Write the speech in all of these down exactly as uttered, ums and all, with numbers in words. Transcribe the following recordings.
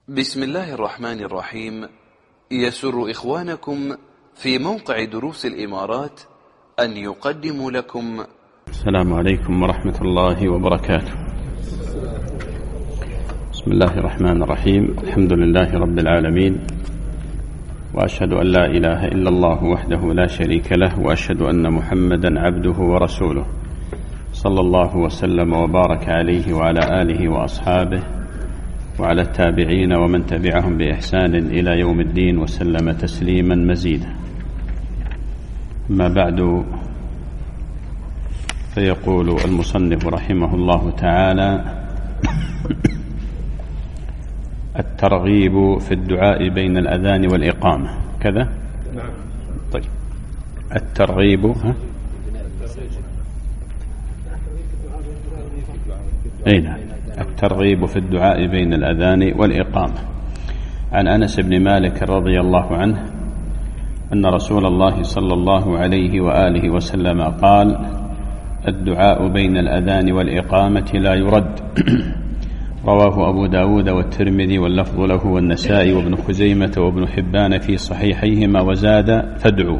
بسم الله الرحمن الرحيم. يسر إخوانكم في موقع دروس الإمارات أن يقدموا لكم. السلام عليكم ورحمة الله وبركاته. بسم الله الرحمن الرحيم. الحمد لله رب العالمين، وأشهد أن لا إله إلا الله وحده لا شريك له، وأشهد أن محمدا عبده ورسوله، صلى الله وسلم وبارك عليه وعلى آله وأصحابه وعلى التابعين ومن تبعهم بإحسان إلى يوم الدين، وسلم تسليما مزيدا. ما بعد، فيقول المصنف رحمه الله تعالى: الترغيب في الدعاء بين الأذان والإقامة كذا. طيب، الترغيب ها؟ أي نعم، الترغيب في الدعاء بين الأذان والإقامة. عن أنس بن مالك رضي الله عنه أن رسول الله صلى الله عليه وآله وسلم قال: الدعاء بين الأذان والإقامة لا يرد. رواه أبو داود والترمذي واللفظ له والنسائي وابن خزيمة وابن حبان في صحيحيهما، وزاد: فادعوا.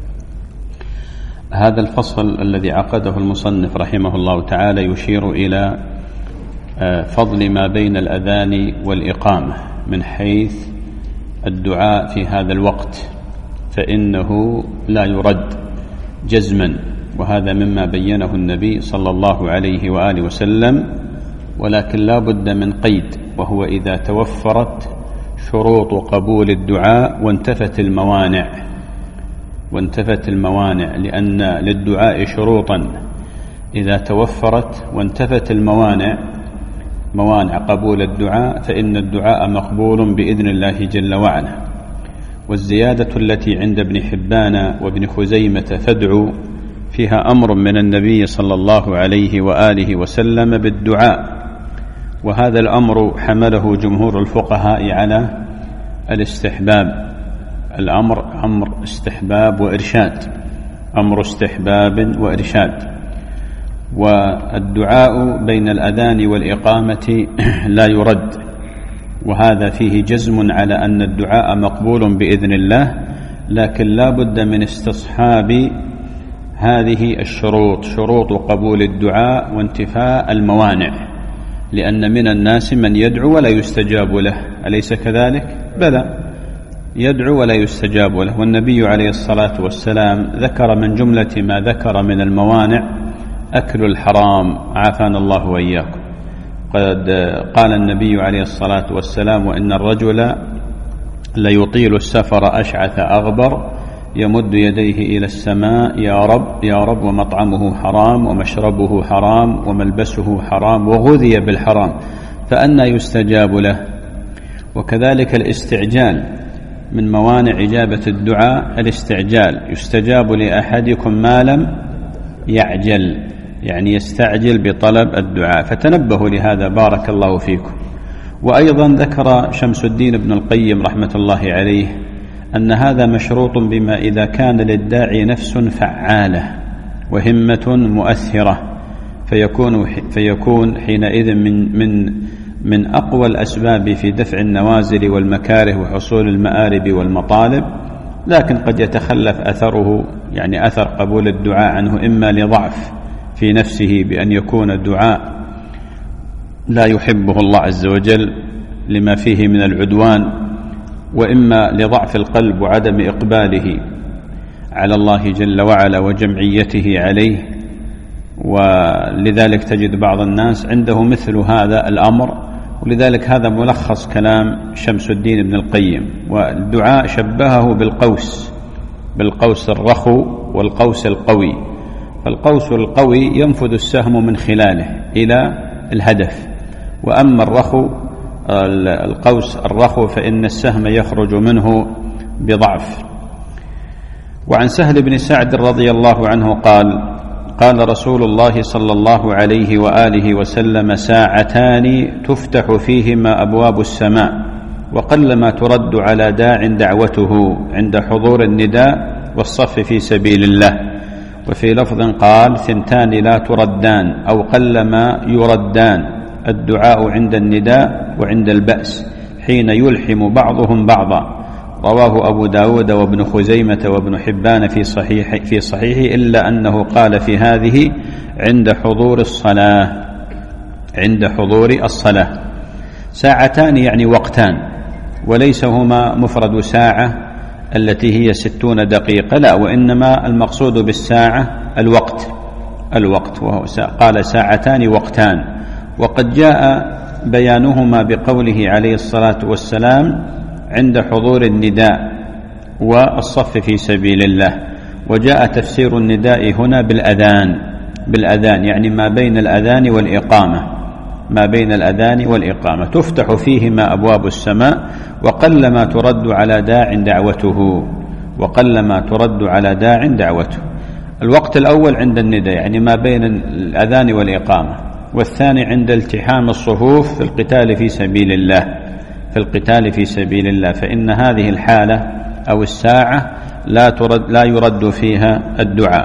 هذا الفصل الذي عقده المصنف رحمه الله تعالى يشير إلى فضل ما بين الأذان والإقامة من حيث الدعاء في هذا الوقت، فإنه لا يرد جزما، وهذا مما بينه النبي صلى الله عليه وآله وسلم، ولكن لا بد من قيد، وهو إذا توفرت شروط قبول الدعاء وانتفت الموانع وانتفت الموانع لأن للدعاء شروطا إذا توفرت وانتفت الموانع موانع قبول الدعاء فإن الدعاء مقبول بإذن الله جل وعلا. والزيادة التي عند ابن حبان وابن خزيمة فادعوا فيها أمر من النبي صلى الله عليه وآله وسلم بالدعاء، وهذا الأمر حمله جمهور الفقهاء على الاستحباب. الأمر أمر استحباب وإرشاد، أمر استحباب وإرشاد. والدعاء بين الأذان والإقامة لا يرد، وهذا فيه جزم على أن الدعاء مقبول بإذن الله، لكن لا بد من استصحاب هذه الشروط، شروط قبول الدعاء وانتفاء الموانع، لأن من الناس من يدعو ولا يستجاب له، أليس كذلك؟ بلى، يدعو ولا يستجاب له. والنبي عليه الصلاة والسلام ذكر من جملة ما ذكر من الموانع أكل الحرام، عافانا الله وإياكم. قد قال النبي عليه الصلاة والسلام: وإن الرجل ليطيل السفر أشعث أغبر يمد يديه إلى السماء: يا رب يا رب، ومطعمه حرام ومشربه حرام وملبسه حرام وغذي بالحرام، فأنى يستجاب له. وكذلك الاستعجال من موانع إجابة الدعاء، الاستعجال، يستجاب لأحدكم ما لم يعجل، يعني يستعجل بطلب الدعاء، فتنبهوا لهذا بارك الله فيكم. وأيضا ذكر شمس الدين ابن القيم رحمة الله عليه أن هذا مشروط بما إذا كان للداعي نفس فعالة وهمة مؤثرة، فيكون فيكون حينئذ من من من أقوى الأسباب في دفع النوازل والمكاره وحصول المآرب والمطالب، لكن قد يتخلف أثره، يعني أثر قبول الدعاء عنه، إما لضعف في نفسه بأن يكون الدعاء لا يحبه الله عز وجل لما فيه من العدوان، وإما لضعف القلب وعدم إقباله على الله جل وعلا وجمعيته عليه. ولذلك تجد بعض الناس عنده مثل هذا الأمر، ولذلك هذا ملخص كلام شمس الدين ابن القيم. والدعاء شبهه بالقوس، بالقوس الرخو والقوس القوي. فالقوس القوي ينفذ السهم من خلاله إلى الهدف، وأما الرخو القوس الرخو فإن السهم يخرج منه بضعف. وعن سهل بن سعد رضي الله عنه قال: قال رسول الله صلى الله عليه وآله وسلم: ساعتان تفتح فيهما أبواب السماء، وقلما ترد على داع دعوته عند حضور النداء والصف في سبيل الله. وفي لفظ قال: ثنتان لا تردان، أو قلما يردان، الدعاء عند النداء وعند البأس، حين يلحم بعضهم بعضا. رواه أبو داود وابن خزيمة وابن حبان في صحيح في صحيحه، إلا أنه قال في هذه عند حضور الصلاة عند حضور الصلاة. ساعتان يعني وقتان، وليس هما مفرد ساعة التي هي ستون دقيقة، لا، وإنما المقصود بالساعة الوقت الوقت وهو قال ساعتان وقتان. وقد جاء بيانهما بقوله عليه الصلاة والسلام عند حضور النداء والصف في سبيل الله. وجاء تفسير النداء هنا بالأذان بالأذان يعني ما بين الأذان والإقامة ما بين الأذان والإقامة تفتح فيهما أبواب السماء، وقلما ترد على داع دعوته وقلما ترد على داع دعوته. الوقت الأول عند النداء يعني ما بين الأذان والإقامة، والثاني عند التحام الصفوف في القتال في سبيل الله في القتال في سبيل الله فإن هذه الحالة أو الساعة لا ترد لا يرد فيها الدعاء.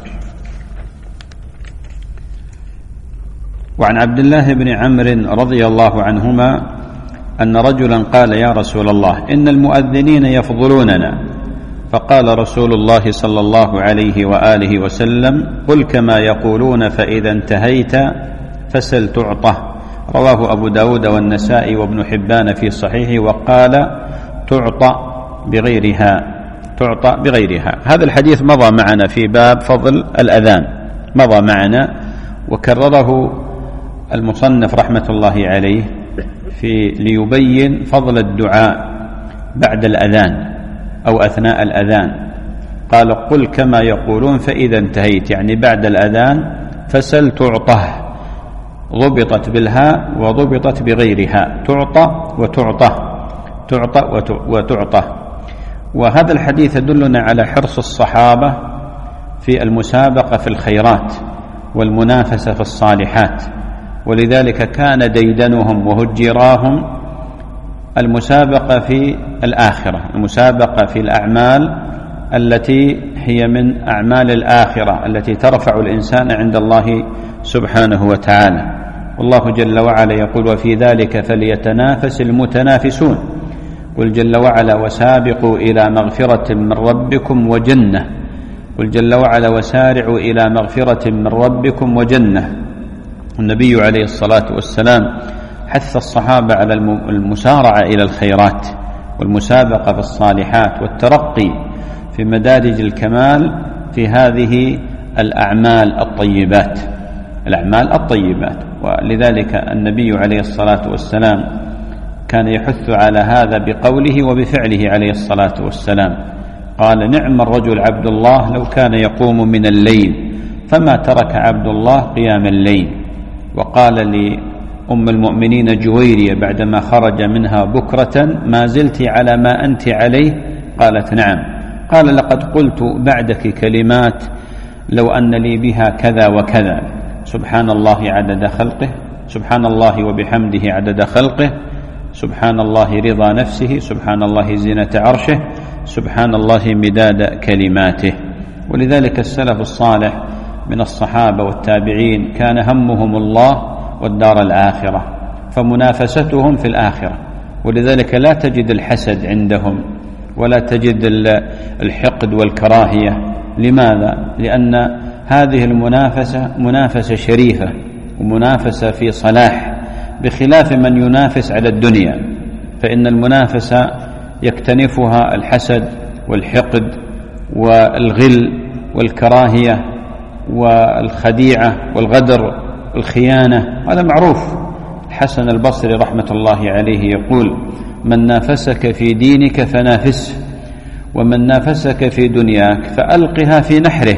وعن عبد الله بن عمرو رضي الله عنهما أن رجلا قال: يا رسول الله، إن المؤذنين يفضلوننا. فقال رسول الله صلى الله عليه وآله وسلم: قل كما يقولون، فإذا انتهيت فسل تعطه. رواه أبو داود والنسائي وابن حبان في صحيحه، وقال: تعطى بغيرها تعطى بغيرها. هذا الحديث مضى معنا في باب فضل الأذان، مضى معنا وكرره المصنف رحمة الله عليه في ليبين فضل الدعاء بعد الأذان أو أثناء الأذان. قال: قل كما يقولون فإذا انتهيت، يعني بعد الأذان فسل تعطه، ضبطت بالهاء وضبطت بغيرها، تعطى وتعطى تعطى وتعطى. وهذا الحديث يدلنا على حرص الصحابة في المسابقة في الخيرات والمنافسة في الصالحات، ولذلك كان ديدنهم وهجراهم المسابقة في الآخرة، المسابقة في الأعمال التي هي من أعمال الآخرة التي ترفع الإنسان عند الله سبحانه وتعالى. والله جل وعلا يقول: وفي ذلك فليتنافس المتنافسون. قل جل وعلا: وسابقوا إلى مغفرة من ربكم وجنة. قل جل وعلا: وسارعوا إلى مغفرة من ربكم وجنة. النبي عليه الصلاة والسلام حث الصحابة على المسارعة إلى الخيرات والمسابقة في الصالحات والترقي في مدارج الكمال في هذه الأعمال الطيبات الأعمال الطيبات ولذلك النبي عليه الصلاة والسلام كان يحث على هذا بقوله وبفعله عليه الصلاة والسلام. قال: نعم الرجل عبد الله لو كان يقوم من الليل فما ترك عبد الله قيام الليل. وقال لأم المؤمنين جويرية بعدما خرج منها بكرة: ما زلت على ما أنت عليه؟ قالت: نعم. قال: لقد قلت بعدك كلمات لو أن لي بها كذا وكذا: سبحان الله عدد خلقه، سبحان الله وبحمده عدد خلقه، سبحان الله رضا نفسه، سبحان الله زينة عرشه، سبحان الله مداد كلماته. ولذلك السلف الصالح من الصحابة والتابعين كان همهم الله والدار الآخرة، فمنافستهم في الآخرة. ولذلك لا تجد الحسد عندهم ولا تجد الحقد والكراهية. لماذا؟ لأن هذه المنافسة منافسة شريفة ومنافسة في صلاح، بخلاف من ينافس على الدنيا، فإن المنافسة يكتنفها الحسد والحقد والغل والكراهية والخديعة والغدر والخيانة. هذا معروف. حسن البصري رحمة الله عليه يقول: من نافسك في دينك فنافسه، ومن نافسك في دنياك فألقها في نحره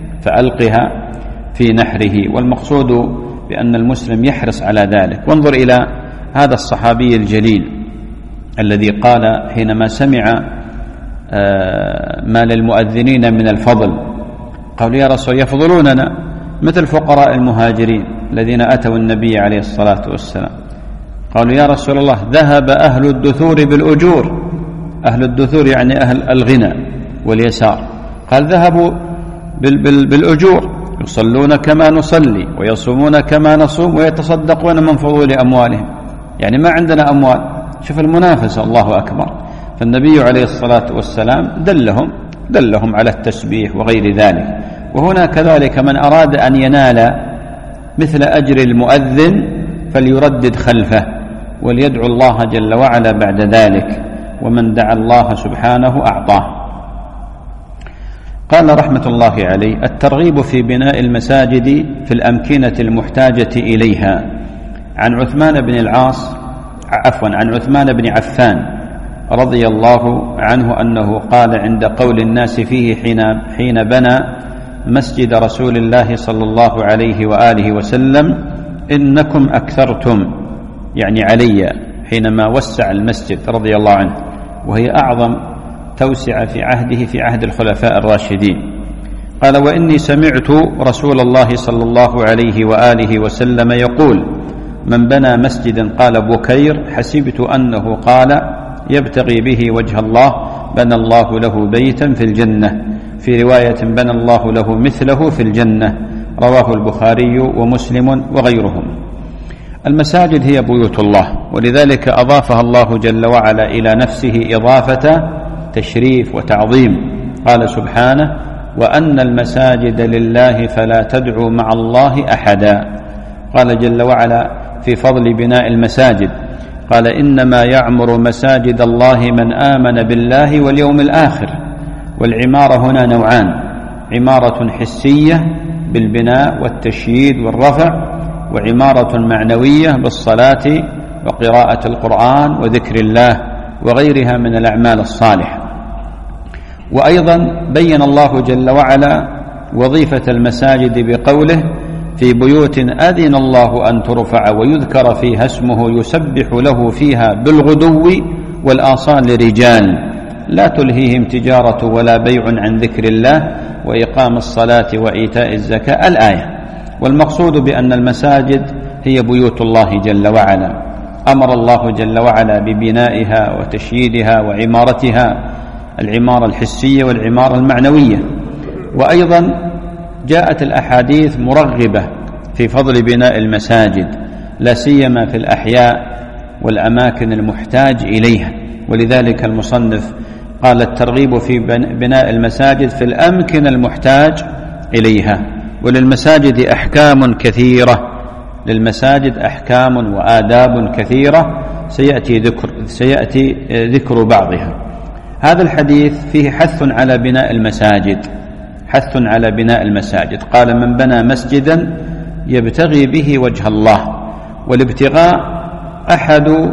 فألقها في نحره. والمقصود بأن المسلم يحرص على ذلك. وانظر إلى هذا الصحابي الجليل الذي قال حينما سمع ما للمؤذنين من الفضل، قالوا: يا رسول يفضلوننا مثل فقراء المهاجرين الذين أتوا النبي عليه الصلاة والسلام. قالوا: يا رسول الله ذهب أهل الدثور بالأجور. أهل الدثور يعني أهل الغنى واليسار. قال: ذهبوا بالأجور، يصلون كما نصلي ويصومون كما نصوم ويتصدقون من فضول أموالهم. يعني ما عندنا أموال شوف المنافسة، الله أكبر. فالنبي عليه الصلاة والسلام دلهم دلهم على التسبيح وغير ذلك. وهنا كذلك من أراد أن ينال مثل أجر المؤذن فليردد خلفه وليدعو الله جل وعلا بعد ذلك، ومن دعا الله سبحانه أعطاه. قال رحمة الله عليه: الترغيب في بناء المساجد في الأمكنة المحتاجة إليها. عن عثمان بن العاص عفوا عن عثمان بن عفان رضي الله عنه أنه قال عند قول الناس فيه حين حين بنى مسجد رسول الله صلى الله عليه وآله وسلم: إنكم أكثرتم، يعني علي، حينما وسع المسجد رضي الله عنه، وهي أعظم توسع في عهده في عهد الخلفاء الراشدين. قال: وإني سمعت رسول الله صلى الله عليه وآله وسلم يقول: من بنى مسجدا، قال بكير: حسبت أنه قال يبتغي به وجه الله بنى الله له بيتا في الجنة، في رواية بنى الله له مثله في الجنة، رواه البخاري ومسلم وغيرهم. المساجد هي بيوت الله، ولذلك أضافها الله جل وعلا إلى نفسه إضافة تشريف وتعظيم. قال سبحانه: وأن المساجد لله فلا تدعوا مع الله أحدا. قال جل وعلا في فضل بناء المساجد: قال: إنما يعمر مساجد الله من آمن بالله واليوم الآخر. والعمارة هنا نوعان: عمارة حسية بالبناء والتشييد والرفع، وعمارة معنوية بالصلاة وقراءة القرآن وذكر الله وغيرها من الأعمال الصالحة. وأيضا بين الله جل وعلا وظيفة المساجد بقوله: في بيوت أذن الله أن ترفع ويذكر فيها اسمه يسبح له فيها بالغدو والآصال رجال لا تلهيهم تجارة ولا بيع عن ذكر الله وإقام الصلاة وإيتاء الزكاة، الآية. والمقصود بأن المساجد هي بيوت الله جل وعلا، أمر الله جل وعلا ببنائها وتشييدها وعمارتها، العمارة الحسية والعمارة المعنوية. وأيضا جاءت الأحاديث مرغبة في فضل بناء المساجد، لا سيما في الأحياء والأماكن المحتاج إليها. ولذلك المصنف قال: الترغيب في بناء المساجد في الأمكنة المحتاج إليها. وللمساجد أحكام كثيرة، للمساجد أحكام وآداب كثيرة سيأتي ذكر, سيأتي ذكر بعضها. هذا الحديث فيه حث على بناء المساجد، حث على بناء المساجد. قال: من بنى مسجدا يبتغي به وجه الله. والابتغاء أحد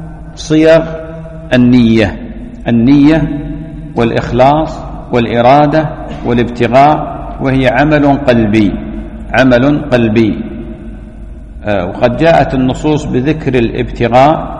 صيغ النية، النية والإخلاص والإرادة والابتغاء، وهي عمل قلبي، عمل قلبي. آه وقد جاءت النصوص بذكر الابتغاء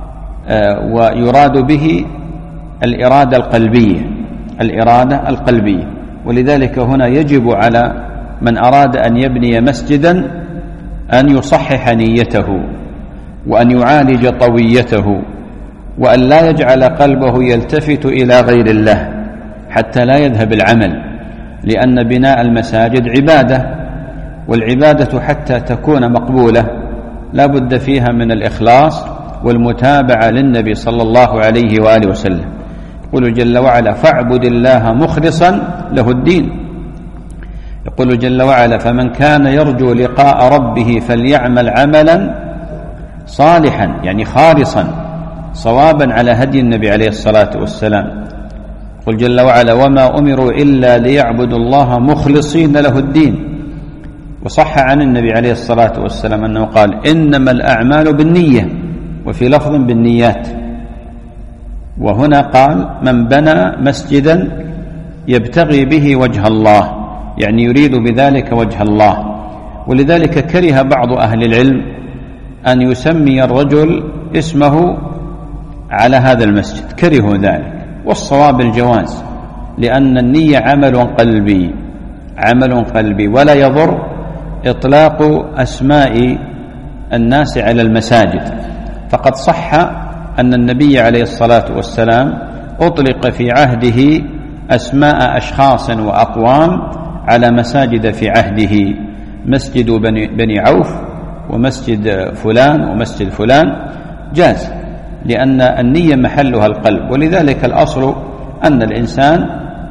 آه ويراد به الإرادة القلبية، الإرادة القلبية. ولذلك هنا يجب على من أراد أن يبني مسجدا أن يصحح نيته، وأن يعالج طويته، وأن لا يجعل قلبه يلتفت إلى غير الله حتى لا يذهب العمل، لأن بناء المساجد عبادة، والعبادة حتى تكون مقبولة لا بد فيها من الإخلاص والمتابعة للنبي صلى الله عليه وآله وسلم. يقول جل وعلا: فاعبد الله مخلصا له الدين. يقول جل وعلا: فمن كان يرجو لقاء ربه فليعمل عملا صالحا، يعني خالصا صوابا على هدي النبي عليه الصلاة والسلام. يقول جل وعلا: وما أمروا إلا ليعبدوا الله مخلصين له الدين. وصح عن النبي عليه الصلاة والسلام أنه قال: إنما الأعمال بالنية، وفي لفظ بالنيات. وهنا قال: من بنى مسجدا يبتغي به وجه الله، يعني يريد بذلك وجه الله. ولذلك كره بعض أهل العلم أن يسمي الرجل اسمه على هذا المسجد، كرهوا ذلك، والصواب الجواز، لأن النية عمل قلبي، عمل قلبي، ولا يضر إطلاق أسماء الناس على المساجد. فقد صح أن النبي عليه الصلاة والسلام أطلق في عهده أسماء أشخاص وأقوام على مساجد في عهده: مسجد بني, بني عوف، ومسجد فلان، ومسجد فلان، جاز. لأن النية محلها القلب، ولذلك الأصل أن الإنسان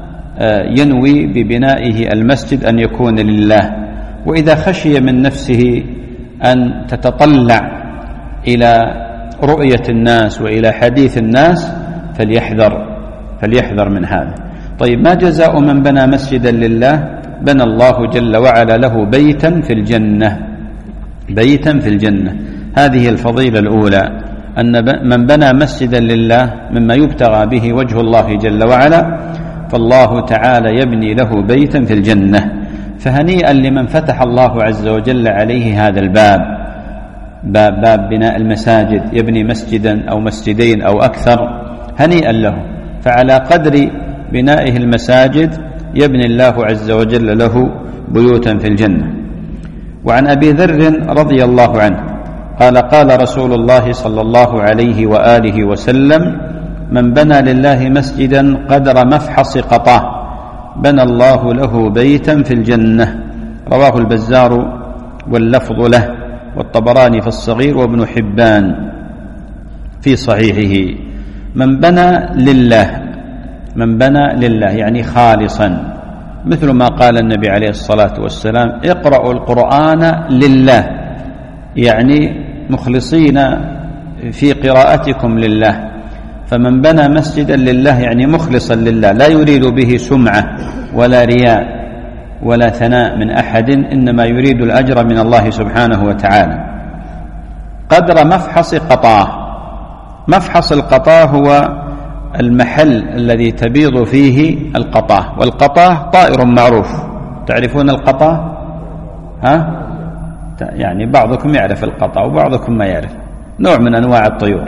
ينوي ببنائه المسجد أن يكون لله، وإذا خشي من نفسه أن تتطلع إلى رؤية الناس وإلى حديث الناس فليحذر فليحذر من هذا. طيب، ما جزاء من بنى مسجدا لله؟ بنى الله جل وعلا له بيتا في الجنة، بيتا في الجنة. هذه الفضيلة الأولى، أن من بنى مسجدا لله مما يبتغى به وجه الله جل وعلا فالله تعالى يبني له بيتا في الجنة. فهنيئا لمن فتح الله عز وجل عليه هذا الباب، باب, باب بناء المساجد، يبني مسجدا أو مسجدين أو أكثر، هنيئا له. فعلى قدر بنائه المساجد يبني الله عز وجل له بيوتا في الجنة. وعن أبي ذر رضي الله عنه قال قال رسول الله صلى الله عليه وآله وسلم: من بنى لله مسجدا قدر مفحص قطاه بنى الله له بيتا في الجنة. رواه البزار واللفظ له، والطبراني في الصغير، وابن حبان في صحيحه. من بنى لله، من بنى لله يعني خالصا، مثل ما قال النبي عليه الصلاة والسلام: اقرأوا القرآن لله، يعني مخلصين في قراءتكم لله. فمن بنى مسجدا لله يعني مخلصا لله، لا يريد به سمعة ولا رياء ولا ثناء من أحد، إنما يريد الأجر من الله سبحانه وتعالى. قدر مفحص قطاه. مفحص القطاه هو المحل الذي تبيض فيه القطاه، والقطاه طائر معروف. تعرفون القطاه؟ ها؟ يعني بعضكم يعرف القطاه وبعضكم ما يعرف، نوع من أنواع الطيور.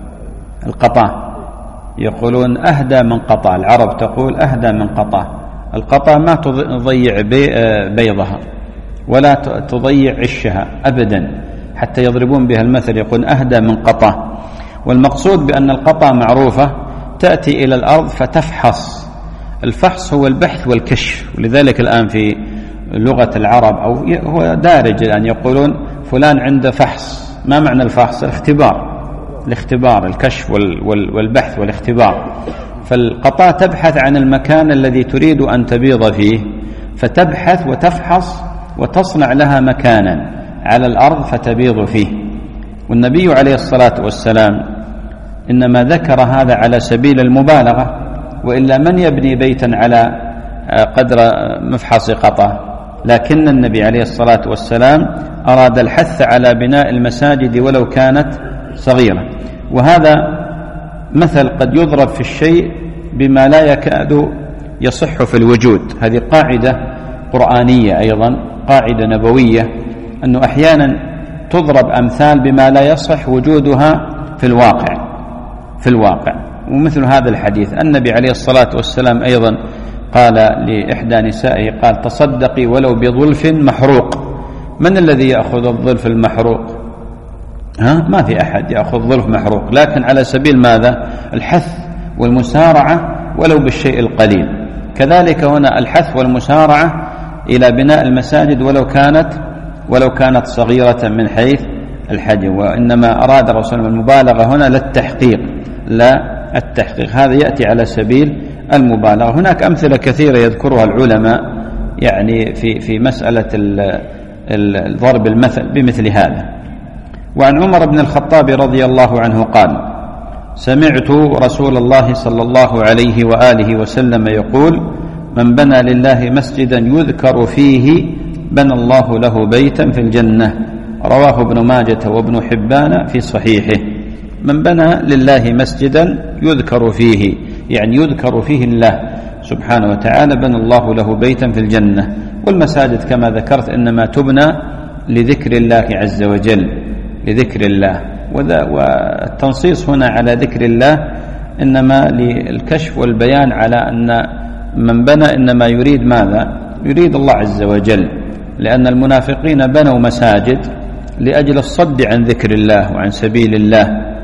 القطاه يقولون أهدى من قطاه، العرب تقول أهدى من قطاه. القطاه ما تضيع بيضها ولا تضيع عشها أبدا، حتى يضربون بها المثل، يقول أهدى من قطاه. والمقصود بأن القطاه معروفة، تأتي إلى الأرض فتفحص. الفحص هو البحث والكشف، ولذلك الآن في لغة العرب أو هو دارج الآن يقولون فلان عنده فحص. ما معنى الفحص؟ الاختبار، الاختبار الكشف والبحث والاختبار. فالقطاة تبحث عن المكان الذي تريد أن تبيض فيه، فتبحث وتفحص وتصنع لها مكانا على الأرض فتبيض فيه. والنبي عليه الصلاة والسلام إنما ذكر هذا على سبيل المبالغة، وإلا من يبني بيتا على قدر مفحص قطاة؟ لكن النبي عليه الصلاة والسلام أراد الحث على بناء المساجد ولو كانت صغيرة. وهذا مثل قد يضرب في الشيء بما لا يكاد يصح في الوجود. هذه قاعدة قرآنية أيضا، قاعدة نبوية، أنه أحيانا تضرب أمثال بما لا يصح وجودها في الواقع في الواقع ومثل هذا الحديث. النبي عليه الصلاة والسلام أيضا قال لإحدى نسائه، قال: تصدقي ولو بظلف محروق. من الذي يأخذ الظلف المحروق؟ ها؟ ما في أحد يأخذ ظلف محروق، لكن على سبيل ماذا؟ الحث والمسارعة ولو بالشيء القليل. كذلك هنا الحث والمسارعة إلى بناء المساجد ولو كانت ولو كانت صغيرة من حيث الحجم. وإنما أراد الرسول المبالغة هنا للتحقيق، لا التحقيق، هذا يأتي على سبيل المبالغة. هناك أمثلة كثيرة يذكرها العلماء يعني في في مسألة ضرب المثل بمثل هذا. وعن عمر بن الخطاب رضي الله عنه قال: سمعت رسول الله صلى الله عليه وآله وسلم يقول: من بنى لله مسجدا يذكر فيه بنى الله له بيتا في الجنة. رواه ابن ماجة وابن حبان في صحيحه. من بنى لله مسجدا يذكر فيه، يعني يذكر فيه الله سبحانه وتعالى، بنى الله له بيتا في الجنة. والمساجد كما ذكرت إنما تبنى لذكر الله عز وجل، لذكر الله. والتنصيص هنا على ذكر الله إنما للكشف والبيان على أن من بنى إنما يريد ماذا؟ يريد الله عز وجل، لأن المنافقين بنوا مساجد لأجل الصد عن ذكر الله وعن سبيل الله.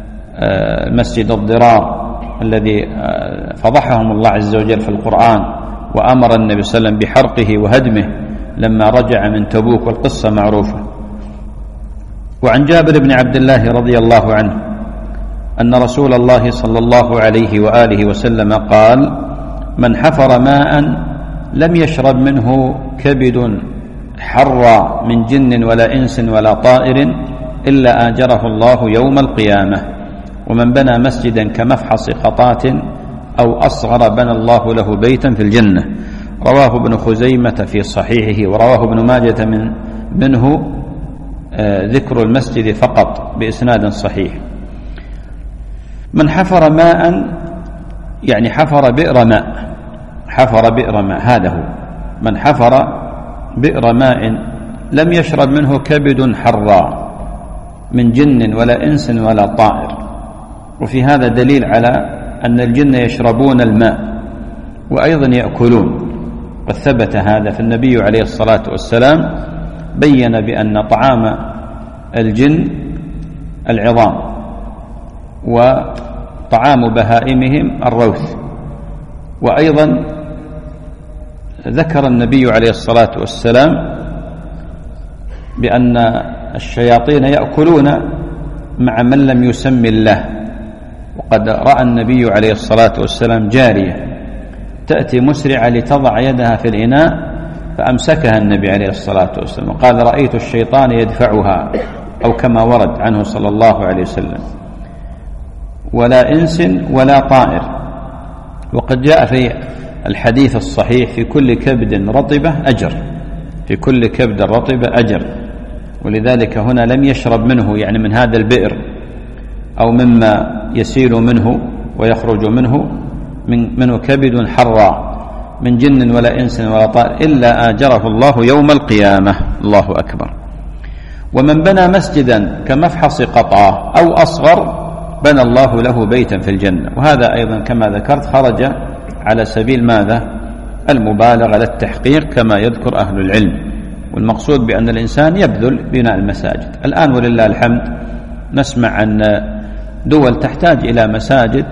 مسجد الضرار الذي فضحهم الله عز وجل في القرآن، وأمر النبي صلى الله عليه وسلم بحرقه وهدمه لما رجع من تبوك، والقصة معروفة. وعن جابر بن عبد الله رضي الله عنه أن رسول الله صلى الله عليه وآله وسلم قال: من حفر ماء لم يشرب منه كبد حرى من جن ولا إنس ولا طائر إلا آجره الله يوم القيامة. ومن بنى مسجدا كمفحص خطاة أو أصغر بنى الله له بيتا في الجنة. رواه ابن خزيمة في صحيحه، ورواه ابن ماجة من منه آه ذكر المسجد فقط بإسناد صحيح. من حفر ماء يعني حفر بئر ماء، حفر بئر ماء، هذا هو. من حفر بئر ماء لم يشرب منه كبد حرى من جن ولا إنس ولا طائر. وفي هذا دليل على أن الجن يشربون الماء وأيضا يأكلون، قد ثبت هذا، فالنبي عليه الصلاة والسلام بين بأن طعام الجن العظام وطعام بهائمهم الروث. وأيضا ذكر النبي عليه الصلاة والسلام بأن الشياطين يأكلون مع من لم يسم الله. وقد رأى النبي عليه الصلاة والسلام جارية تأتي مسرعة لتضع يدها في الإناء فأمسكها النبي عليه الصلاة والسلام، قال: رأيت الشيطان يدفعها، أو كما ورد عنه صلى الله عليه وسلم. ولا إنس ولا طائر. وقد جاء في الحديث الصحيح: في كل كبد رطبة أجر، في كل كبد رطبة أجر. ولذلك هنا لم يشرب منه، يعني من هذا البئر أو مما يسيل منه ويخرج منه من منه كبد حرى من جن ولا إنس ولا طائر إلا آجره الله يوم القيامة. الله أكبر. ومن بنى مسجدا كمفحص قطعة أو أصغر بنى الله له بيتا في الجنة. وهذا أيضا كما ذكرت خرج على سبيل ماذا؟ المبالغة للتحقيق كما يذكر أهل العلم. والمقصود بأن الإنسان يبذل بناء المساجد. الآن ولله الحمد نسمع عن دول تحتاج إلى مساجد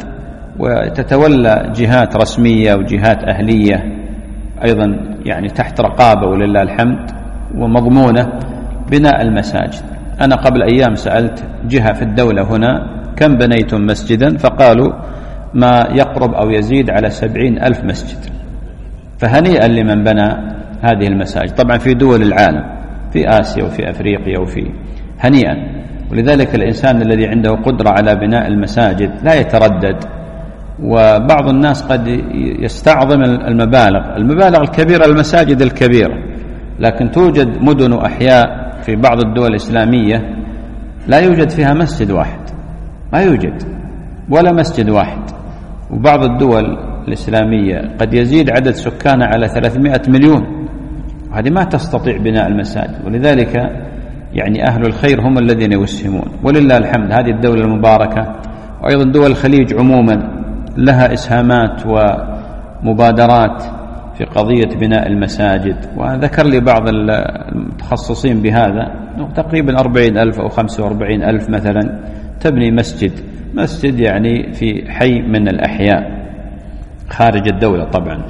وتتولى جهات رسمية وجهات أهلية أيضا يعني تحت رقابة ولله الحمد ومضمونة بناء المساجد. أنا قبل أيام سألت جهة في الدولة هنا: كم بنيتم مسجدا؟ فقالوا ما يقرب أو يزيد على سبعين ألف مسجد. فهنيئا لمن بنى هذه المساجد، طبعا في دول العالم، في آسيا وفي أفريقيا وفي هنيئا. ولذلك الإنسان الذي عنده قدرة على بناء المساجد لا يتردد. وبعض الناس قد يستعظم المبالغ المبالغ الكبيرة، المساجد الكبيرة، لكن توجد مدن وأحياء في بعض الدول الإسلامية لا يوجد فيها مسجد واحد، ما يوجد ولا مسجد واحد. وبعض الدول الإسلامية قد يزيد عدد سكانها على ثلاثمائة مليون، وهذه ما تستطيع بناء المساجد. ولذلك يعني أهل الخير هم الذين يسهمون ولله الحمد. هذه الدولة المباركة وأيضا دول الخليج عموما لها إسهامات ومبادرات في قضية بناء المساجد. وذكر لي بعض المتخصصين بهذا تقريبا أربعين ألف أو خمسة وأربعين ألف مثلا تبني مسجد مسجد يعني في حي من الأحياء خارج الدولة طبعا.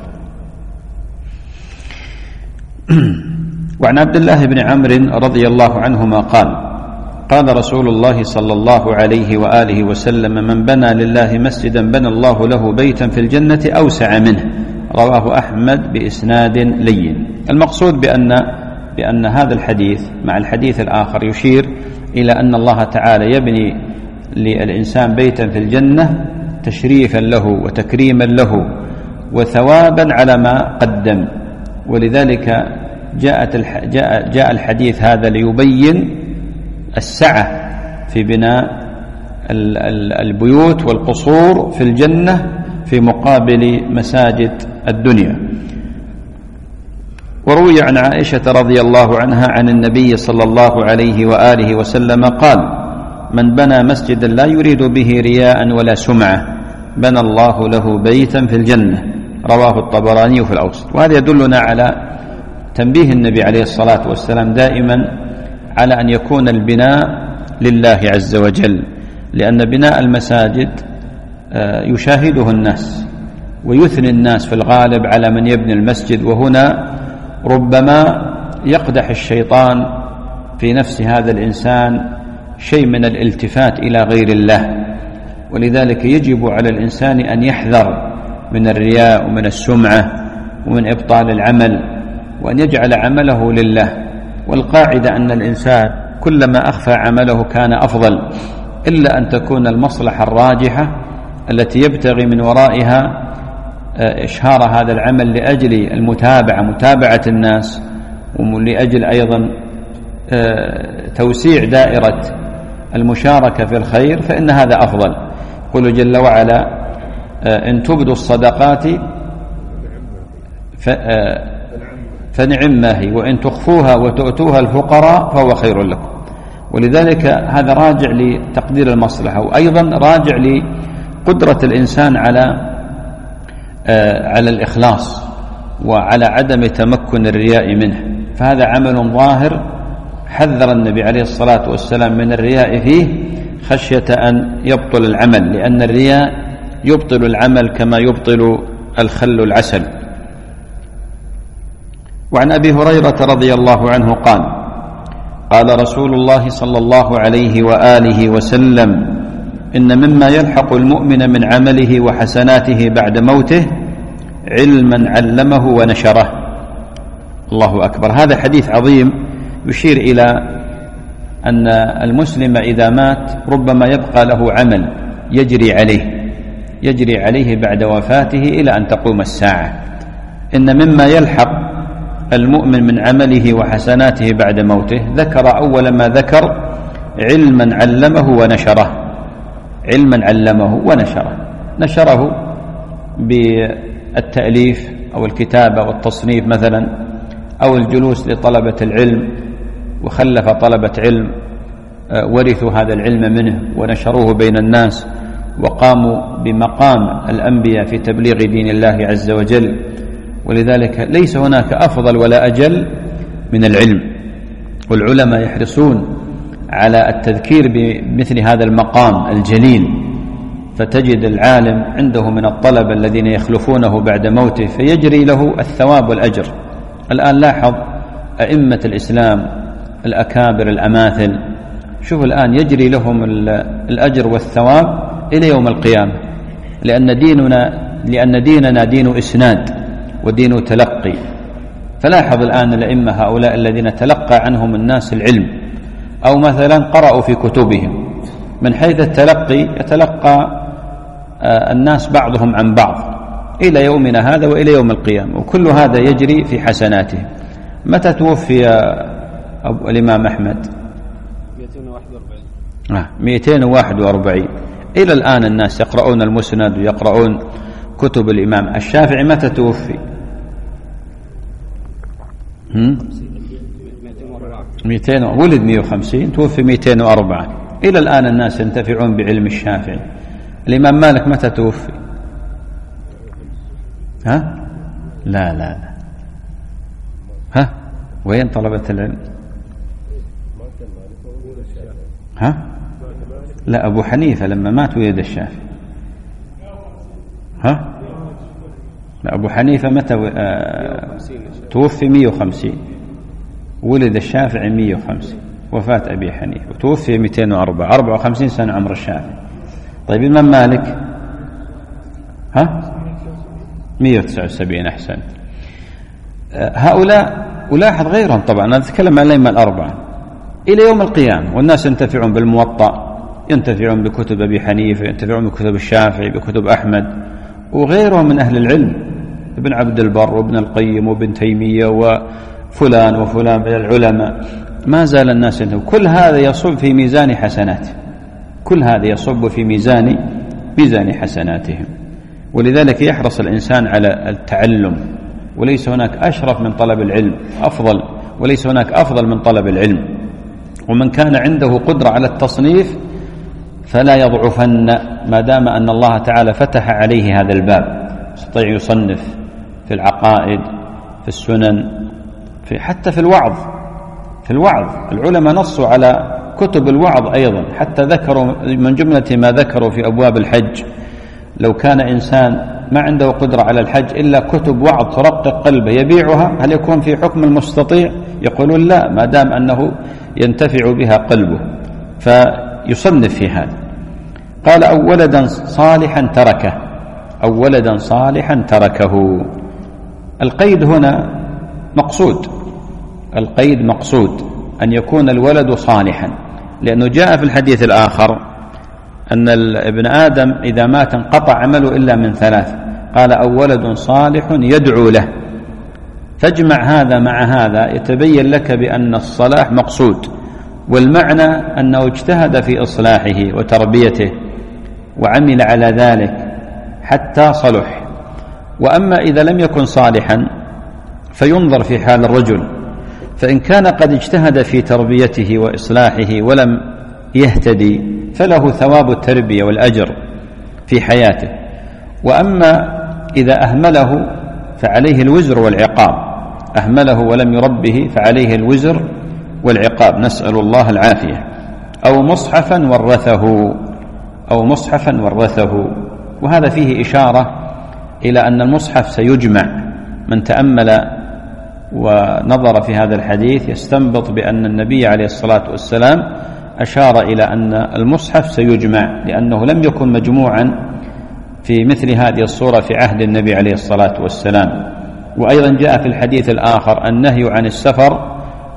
وعن عبد الله بن عمرو رضي الله عنهما قال: قال رسول الله صلى الله عليه وآله وسلم: من بنى لله مسجدا بنى الله له بيتا في الجنة أوسع منه. رواه أحمد بإسناد لين. المقصود بأن بأن هذا الحديث مع الحديث الآخر يشير إلى أن الله تعالى يبني للإنسان بيتا في الجنة تشريفا له وتكريما له وثوابا على ما قدم. ولذلك جاءت جاء, جاء الحديث هذا ليبين السعة في بناء البيوت والقصور في الجنة في مقابل مساجد الدنيا. وروي عن عائشة رضي الله عنها عن النبي صلى الله عليه وآله وسلم قال: من بنى مسجدا لا يريد به رياء ولا سمعة بنى الله له بيتا في الجنة. رواه الطبراني في الأوسط. وهذا يدلنا على تنبيه النبي عليه الصلاة والسلام دائما على أن يكون البناء لله عز وجل، لأن بناء المساجد يشاهده الناس ويثني الناس في الغالب على من يبني المسجد. وهنا ربما يقدح الشيطان في نفس هذا الإنسان شيء من الالتفات إلى غير الله، ولذلك يجب على الإنسان أن يحذر من الرياء ومن السمعة ومن إبطال العمل، وأن يجعل عمله لله. والقاعدة أن الإنسان كلما أخفى عمله كان أفضل، إلا أن تكون المصلحة الراجحة التي يبتغي من ورائها إشهار هذا العمل لأجل المتابعة، متابعة الناس، ولأجل أيضا توسيع دائرة المشاركة في الخير، فإن هذا أفضل. يقول جل وعلا: إن تبدوا الصدقات فنعم ما هي، وإن تخفوها وتؤتوها الفقراء فهو خير لكم. ولذلك هذا راجع لتقدير المصلحة، وأيضا راجع لقدرة الإنسان على على الإخلاص وعلى عدم تمكن الرياء منه. فهذا عمل ظاهر حذر النبي عليه الصلاة والسلام من الرياء فيه خشية أن يبطل العمل، لأن الرياء يبطل العمل كما يبطل الخل العسل. وعن أبي هريرة رضي الله عنه قال: قال رسول الله صلى الله عليه وآله وسلم: إن مما يلحق المؤمن من عمله وحسناته بعد موته علما علمه ونشره. الله أكبر. هذا حديث عظيم يشير إلى أن المسلم إذا مات ربما يبقى له عمل يجري عليه يجري عليه بعد وفاته إلى أن تقوم الساعة. إن مما يلحق المؤمن من عمله وحسناته بعد موته، ذكر أول ما ذكر علما علمه ونشره. علما علمه ونشره، نشره بالتأليف أو الكتابة والتصنيف مثلا، أو الجلوس لطلبة العلم، وخلف طلبة علم ورثوا هذا العلم منه ونشروه بين الناس، وقاموا بمقام الأنبياء في تبليغ دين الله عز وجل. ولذلك ليس هناك أفضل ولا أجل من العلم، والعلماء يحرصون على التذكير بمثل هذا المقام الجليل. فتجد العالم عنده من الطلبة الذين يخلفونه بعد موته فيجري له الثواب والأجر. الآن لاحظ أئمة الإسلام الأكابر الأماثل، شوف الآن يجري لهم الأجر والثواب إلى يوم القيامة، لأن ديننا لأن ديننا دين إسناد ودين تلقي. فلاحظ الآن الأئمة هؤلاء الذين تلقى عنهم الناس العلم، أو مثلا قرأوا في كتبهم، من حيث التلقي يتلقى الناس بعضهم عن بعض إلى يومنا هذا وإلى يوم القيامة، وكل هذا يجري في حسناتهم. متى توفي الإمام أحمد؟ مئتين وواحد وأربعين. إلى الآن الناس يقرؤون المسند ويقرؤون كتب الإمام. الشافعي متى توفي؟ مئتين، ولد مئة وخمسين، توفي مئتين وأربعة. إلى الآن الناس ينتفعون بعلم الشافعي. الإمام مالك متى توفي؟ ها؟ لا لا لا. ها؟ وين طلبة العلم؟ ها؟ لا، أبو حنيفة لما مات ولد الشافعي. ها؟ لا، أبو حنيفة متى آه... توفي مئة وخمسين، ولد الشافعي مئة وخمسين، وفاة أبي حنيفة، وتوفي مئتين وأربعة، أربعة وخمسين سنة عمر الشافعي. طيب الإمام مالك ها؟ مئة وتسعة وسبعين. أحسن. هؤلاء ولاحظ غيرهم طبعا، أنا أتكلم عن الأئمة الأربعة إلى يوم القيامة، والناس ينتفعون بالموطأ، ينتفعون بكتب أبي حنيفة، ينتفعون بكتب الشافعي، بكتب أحمد وغيرهم من أهل العلم، ابن عبد البر وابن القيم وابن تيمية وفلان وفلان من العلماء. ما زال الناس ينتفعون. كل هذا يصب في ميزان حسناته، كل هذا يصب في ميزان ميزان حسناتهم. ولذلك يحرص الإنسان على التعلم، وليس هناك أشرف من طلب العلم أفضل، وليس هناك أفضل من طلب العلم. ومن كان عنده قدرة على التصنيف فلا يضعفن، ما دام أن الله تعالى فتح عليه هذا الباب، يستطيع يصنف في العقائد، في السنن، في حتى في الوعظ. في الوعظ العلماء نصوا على كتب الوعظ أيضا، حتى ذكروا من جملة ما ذكروا في أبواب الحج، لو كان إنسان ما عنده قدرة على الحج إلا كتب وعظ ترقق قلبه يبيعها، هل يكون في حكم المستطيع؟ يقولون لا، ما دام أنه ينتفع بها قلبه، فيصنف في هذا. قال أو ولدا صالحا تركه، أو ولدا صالحا تركه. القيد هنا مقصود، القيد مقصود أن يكون الولد صالحا، لأنه جاء في الحديث الآخر أن ابن آدم إذا مات انقطع عمله إلا من ثلاث، قال أو ولد صالح يدعو له. فاجمع هذا مع هذا يتبين لك بأن الصلاح مقصود، والمعنى أنه اجتهد في إصلاحه وتربيته وعمل على ذلك حتى صلح. وأما إذا لم يكن صالحا فينظر في حال الرجل، فإن كان قد اجتهد في تربيته وإصلاحه ولم يهتدي فله ثواب التربية والأجر في حياته، وأما إذا أهمله فعليه الوزر والعقاب، أهمله ولم يربه فعليه الوزر والعقاب، نسأل الله العافية. أو مصحفا ورثه، أو مصحفا ورثه، وهذا فيه إشارة إلى أن المصحف سيجمع. من تأمل ونظر في هذا الحديث يستنبط بأن النبي عليه الصلاة والسلام أشار إلى أن المصحف سيجمع، لأنه لم يكن مجموعا في مثل هذه الصورة في عهد النبي عليه الصلاة والسلام. وأيضا جاء في الحديث الآخر النهي عن السفر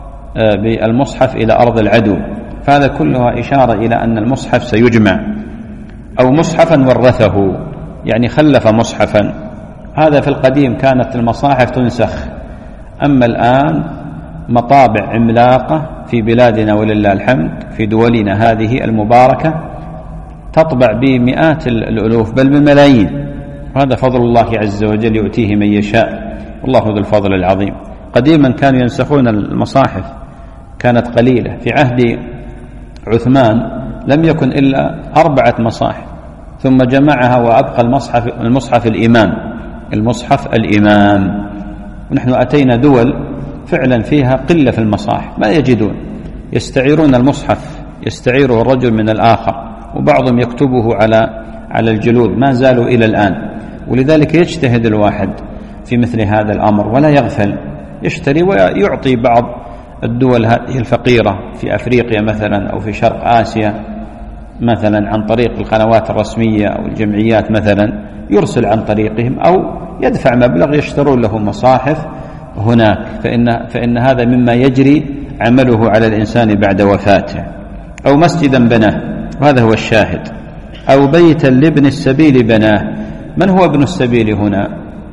بالمصحف إلى أرض العدو، فهذا كلها إشارة إلى أن المصحف سيجمع. أو مصحفا ورثه، يعني خلف مصحفا. هذا في القديم كانت المصاحف تنسخ، أما الآن مطابع عملاقة في بلادنا ولله الحمد في دولنا هذه المباركة تطبع بمئات الألوف بل بالملايين، وهذا فضل الله عز وجل يؤتيه من يشاء، والله ذو الفضل العظيم. قديما كانوا ينسخون المصاحف، كانت قليلة. في عهد عثمان لم يكن إلا أربعة مصاحف، ثم جمعها وأبقى المصحف, المصحف الإمام المصحف الإمام ونحن أتينا دول فعلا فيها قلة في المصاحف، ما يجدون، يستعيرون المصحف، يستعيره الرجل من الآخر، وبعضهم يكتبه على على الجلود، ما زالوا إلى الآن. ولذلك يجتهد الواحد في مثل هذا الأمر ولا يغفل، يشتري ويعطي بعض الدول هذه الفقيرة في أفريقيا مثلا أو في شرق آسيا مثلا عن طريق القنوات الرسمية أو الجمعيات مثلا، يرسل عن طريقهم أو يدفع مبلغ يشترون له مصاحف هناك، فإن, فإن هذا مما يجري عمله على الإنسان بعد وفاته. أو مسجدا بناه، وهذا هو الشاهد. أو بيتا لابن السبيل بناه. من هو ابن السبيل هنا؟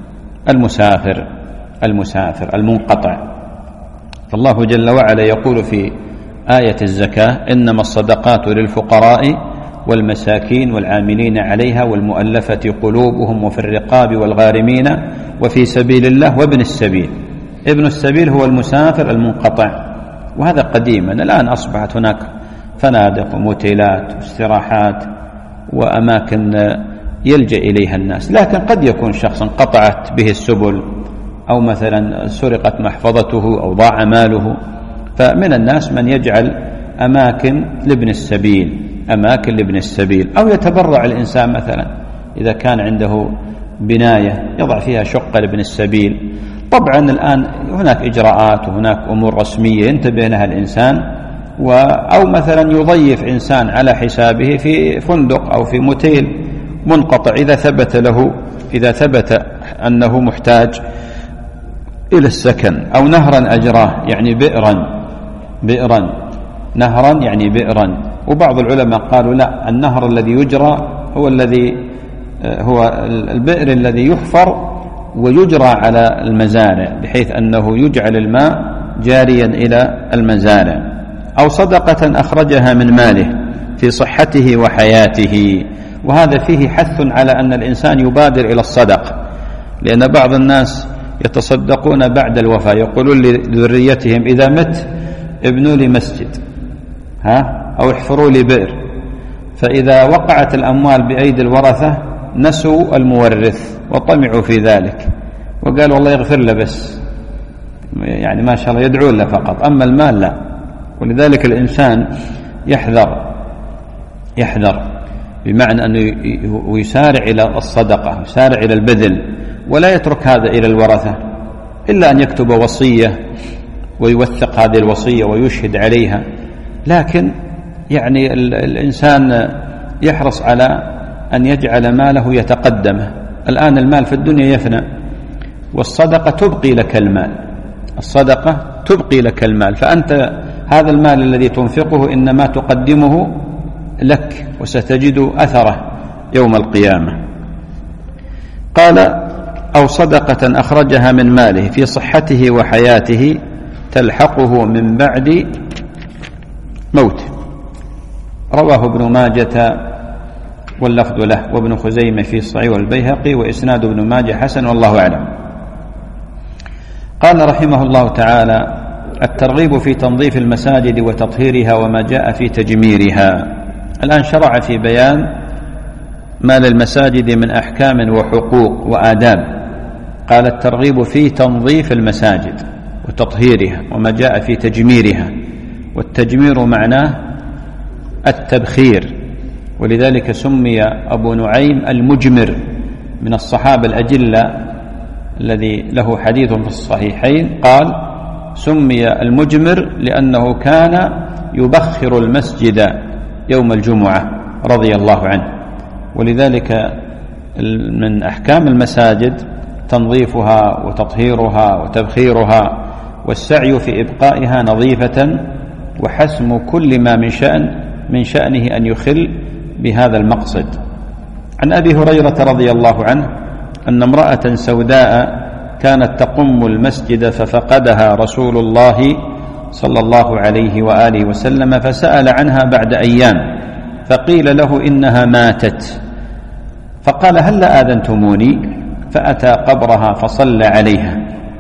المسافر، المسافر المنقطع. فالله جل وعلا يقول في آية الزكاة إنما الصدقات للفقراء والمساكين والعاملين عليها والمؤلفة قلوبهم وفي الرقاب والغارمين وفي سبيل الله وابن السبيل. ابن السبيل هو المسافر المنقطع، وهذا قديما. الآن أصبحت هناك فنادق وموتيلات واستراحات وأماكن يلجأ إليها الناس، لكن قد يكون شخص انقطعت به السبل أو مثلا سرقت محفظته أو ضاع ماله، فمن الناس من يجعل أماكن لابن السبيل، أماكن لابن السبيل. أو يتبرع الإنسان مثلا إذا كان عنده بناية يضع فيها شقة لابن السبيل. طبعا الآن هناك إجراءات وهناك أمور رسمية ينتبه لها الإنسان، أو مثلا يضيف إنسان على حسابه في فندق أو في موتيل منقطع إذا ثبت له إذا ثبت أنه محتاج إلى السكن. أو نهرا أجراه، يعني بئرا بئرا نهرا يعني بئرا. وبعض العلماء قالوا لا، النهر الذي يجرى هو الذي هو البئر الذي يحفر ويجرى على المزارع بحيث أنه يجعل الماء جاريا إلى المزارع. أو صدقة أخرجها من ماله في صحته وحياته، وهذا فيه حث على أن الإنسان يبادر إلى الصدقة، لأن بعض الناس يتصدقون بعد الوفاة، يقولون لذريتهم إذا مت ابنوا لي مسجد ها أو احفروا لي بئر، فإذا وقعت الأموال بأيدي الورثة نسوا المورث وطمعوا في ذلك وقالوا والله يغفر له، بس يعني ما شاء الله يدعون له فقط، أما المال لا. ولذلك الإنسان يحذر يحذر بمعنى أنه يسارع إلى الصدقة، يسارع إلى البذل، ولا يترك هذا إلى الورثة إلا أن يكتب وصية ويوثق هذه الوصية ويشهد عليها. لكن يعني الإنسان يحرص على أن يجعل ماله يتقدمه. الآن المال في الدنيا يفنى، والصدقة تبقي لك المال، الصدقة تبقي لك المال، فأنت هذا المال الذي تنفقه إنما تقدمه لك وستجد أثره يوم القيامة. قال: أو صدقة أخرجها من ماله في صحته وحياته تلحقه من بعد موته. رواه ابن ماجة واللفظ له، وابن خزيمة في الصحيح والبيهقي، وإسناد ابن ماجة حسن والله أعلم. قال رحمه الله تعالى: الترغيب في تنظيف المساجد وتطهيرها وما جاء في تجميرها. الآن شرع في بيان ما للمساجد من أحكام وحقوق وآداب. قال: الترغيب في تنظيف المساجد وتطهيرها وما جاء في تجميرها. والتجمير معناه التبخير، ولذلك سمي أبو نعيم المجمر من الصحابة الأجلة الذي له حديث في الصحيحين، قال: سمي المجمر لأنه كان يبخر المسجد يوم الجمعة رضي الله عنه. ولذلك من أحكام المساجد تنظيفها وتطهيرها وتبخيرها، والسعي في إبقائها نظيفة، وحسم كل ما من شأن من شأنه أن يخل بهذا المقصد. عن أبي هريرة رضي الله عنه أن امرأة سوداء كانت تقم المسجد ففقدها رسول الله صلى الله عليه وآله وسلم، فسأل عنها بعد أيام فقيل له إنها ماتت، فقال: هل آذنتموني؟ فأتى قبرها فصلى عليها.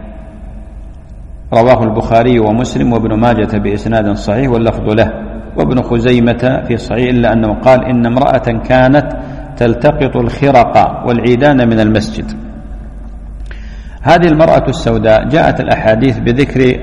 رواه البخاري ومسلم وابن ماجة بإسناد صحيح واللفظ له، وابن خزيمة في صحيح، إلا أنه قال: إن امرأة كانت تلتقط الخرق والعيدان من المسجد. هذه المرأة السوداء جاءت الأحاديث بذكر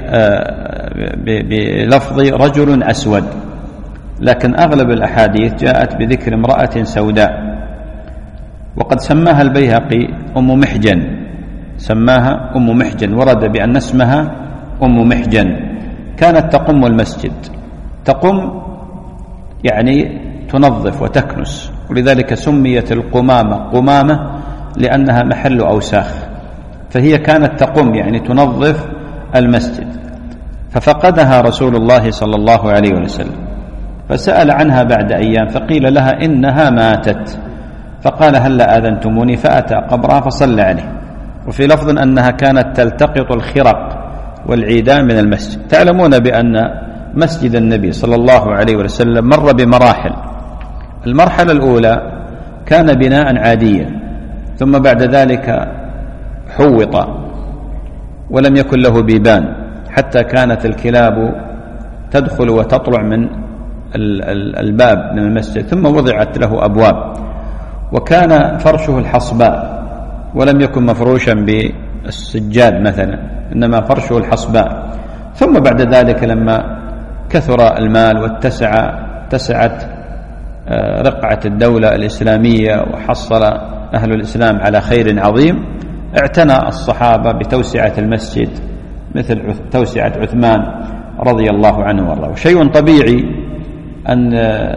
بلفظ رجل أسود، لكن أغلب الأحاديث جاءت بذكر امرأة سوداء. وقد سماها البيهقي أم محجن، سماها أم محجن، ورد بأن اسمها أم محجن. كانت تقم المسجد، تقم يعني تنظف وتكنس، ولذلك سميت القمامة قمامة لأنها محل أوساخ، فهي كانت تقم يعني تنظف المسجد. ففقدها رسول الله صلى الله عليه وسلم، فسأل عنها بعد أيام فقيل لها إنها ماتت، فقال: هل آذنتموني؟ فأتى قبرها فصلى عليه. وفي لفظ أنها كانت تلتقط الخرق والعيدان من المسجد. تعلمون بأن مسجد النبي صلى الله عليه وسلم مر بمراحل. المرحلة الأولى كان بناء عاديا، ثم بعد ذلك حوط ولم يكن له بيبان، حتى كانت الكلاب تدخل وتطلع من الباب من المسجد، ثم وضعت له أبواب. وكان فرشه الحصباء، ولم يكن مفروشا بالسجاد مثلا، إنما فرشه الحصباء. ثم بعد ذلك لما كثر المال واتسع تسعت رقعة الدولة الإسلامية وحصل أهل الإسلام على خير عظيم، اعتنى الصحابة بتوسعة المسجد مثل توسعة عثمان رضي الله عنه وارضاه. شيء طبيعي أن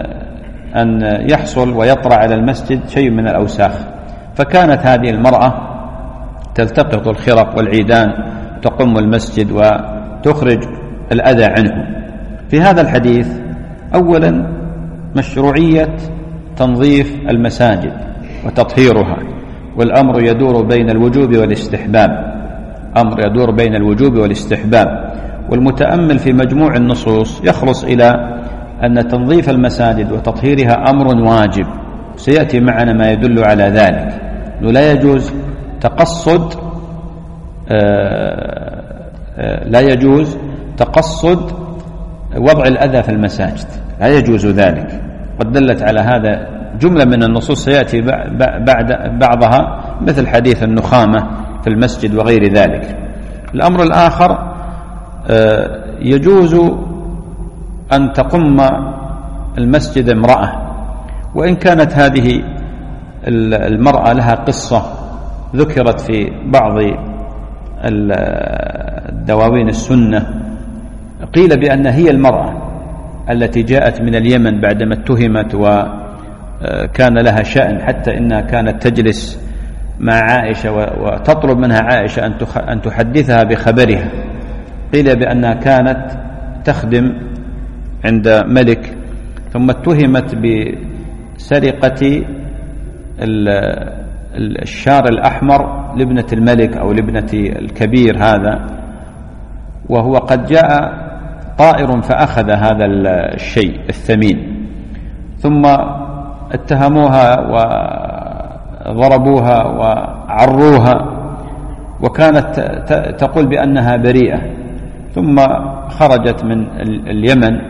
أن يحصل ويطرأ على المسجد شيء من الأوساخ، فكانت هذه المرأة تلتقط الخرق والعيدان، تقم المسجد وتخرج الأذى عنه. في هذا الحديث أولا مشروعية تنظيف المساجد وتطهيرها، والأمر يدور بين الوجوب والاستحباب، أمر يدور بين الوجوب والاستحباب. والمتأمل في مجموع النصوص يخلص إلى أن تنظيف المساجد وتطهيرها أمر واجب، سيأتي معنا ما يدل على ذلك. لا يجوز تقصد لا يجوز تقصد وضع الأذى في المساجد، لا يجوز ذلك. قد دلت على هذا جملة من النصوص سيأتي بعد بعضها، مثل حديث النخامة في المسجد وغير ذلك. الأمر الآخر يجوز أن تقم المسجد امرأة، وإن كانت هذه المرأة لها قصة ذكرت في بعض الدواوين السنة، قيل بأن هي المرأة التي جاءت من اليمن بعدما اتهمت كان لها شأن، حتى إنها كانت تجلس مع عائشة وتطلب منها عائشة أن تحدثها بخبرها. قيل بأنها كانت تخدم عند ملك، ثم اتهمت بسرقة الشار الأحمر لابنة الملك أو لابنة الكبير هذا، وهو قد جاء طائر فأخذ هذا الشيء الثمين، ثم اتهموها وضربوها وعروها، وكانت تقول بأنها بريئة. ثم خرجت من اليمن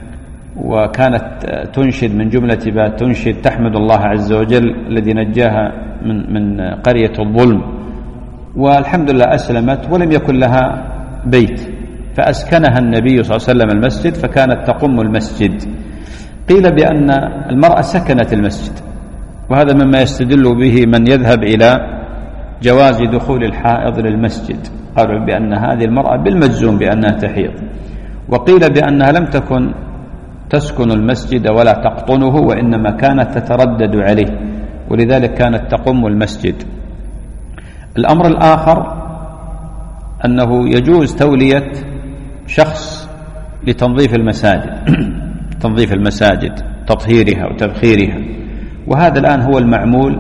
وكانت تنشد من جملة ما تنشد تحمد الله عز وجل الذي نجاها من من قرية الظلم، والحمد لله أسلمت ولم يكن لها بيت، فأسكنها النبي صلى الله عليه وسلم المسجد، فكانت تقم المسجد. قيل بأن المرأة سكنت المسجد، وهذا مما يستدل به من يذهب إلى جواز دخول الحائض للمسجد، قالوا بأن هذه المرأة بالمجزوم بأنها تحيض. وقيل بأنها لم تكن تسكن المسجد ولا تقطنه، وإنما كانت تتردد عليه، ولذلك كانت تقم المسجد. الأمر الآخر أنه يجوز تولية شخص لتنظيف المساجد تنظيف المساجد تطهيرها وتبخيرها، وهذا الآن هو المعمول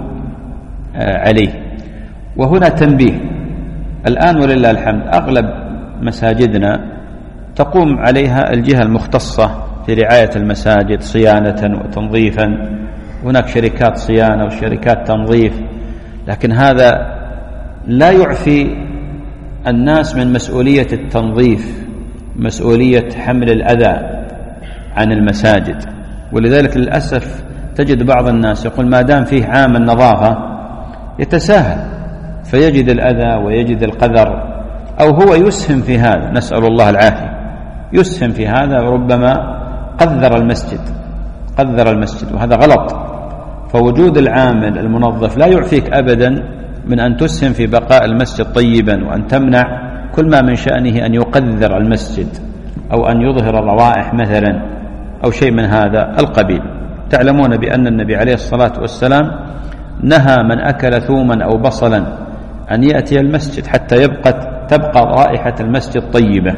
عليه. وهنا تنبيه، الآن ولله الحمد أغلب مساجدنا تقوم عليها الجهة المختصة في رعاية المساجد صيانة وتنظيفا، هناك شركات صيانة وشركات تنظيف، لكن هذا لا يعفي الناس من مسؤولية التنظيف، مسؤولية حمل الأذى عن المساجد. ولذلك للأسف تجد بعض الناس يقول ما دام فيه عام النظافة يتساهل، فيجد الأذى ويجد القذر، أو هو يسهم في هذا، نسأل الله العافية، يسهم في هذا، وربما قذر المسجد قذر المسجد وهذا غلط. فوجود العامل المنظف لا يعفيك أبدا من أن تسهم في بقاء المسجد طيبا، وأن تمنع كل ما من شأنه أن يقذر المسجد أو أن يظهر الروائح مثلا أو شيء من هذا القبيل. تعلمون بأن النبي عليه الصلاة والسلام نهى من أكل ثوما أو بصلا أن يأتي المسجد حتى يبقى تبقى رائحة المسجد طيبة.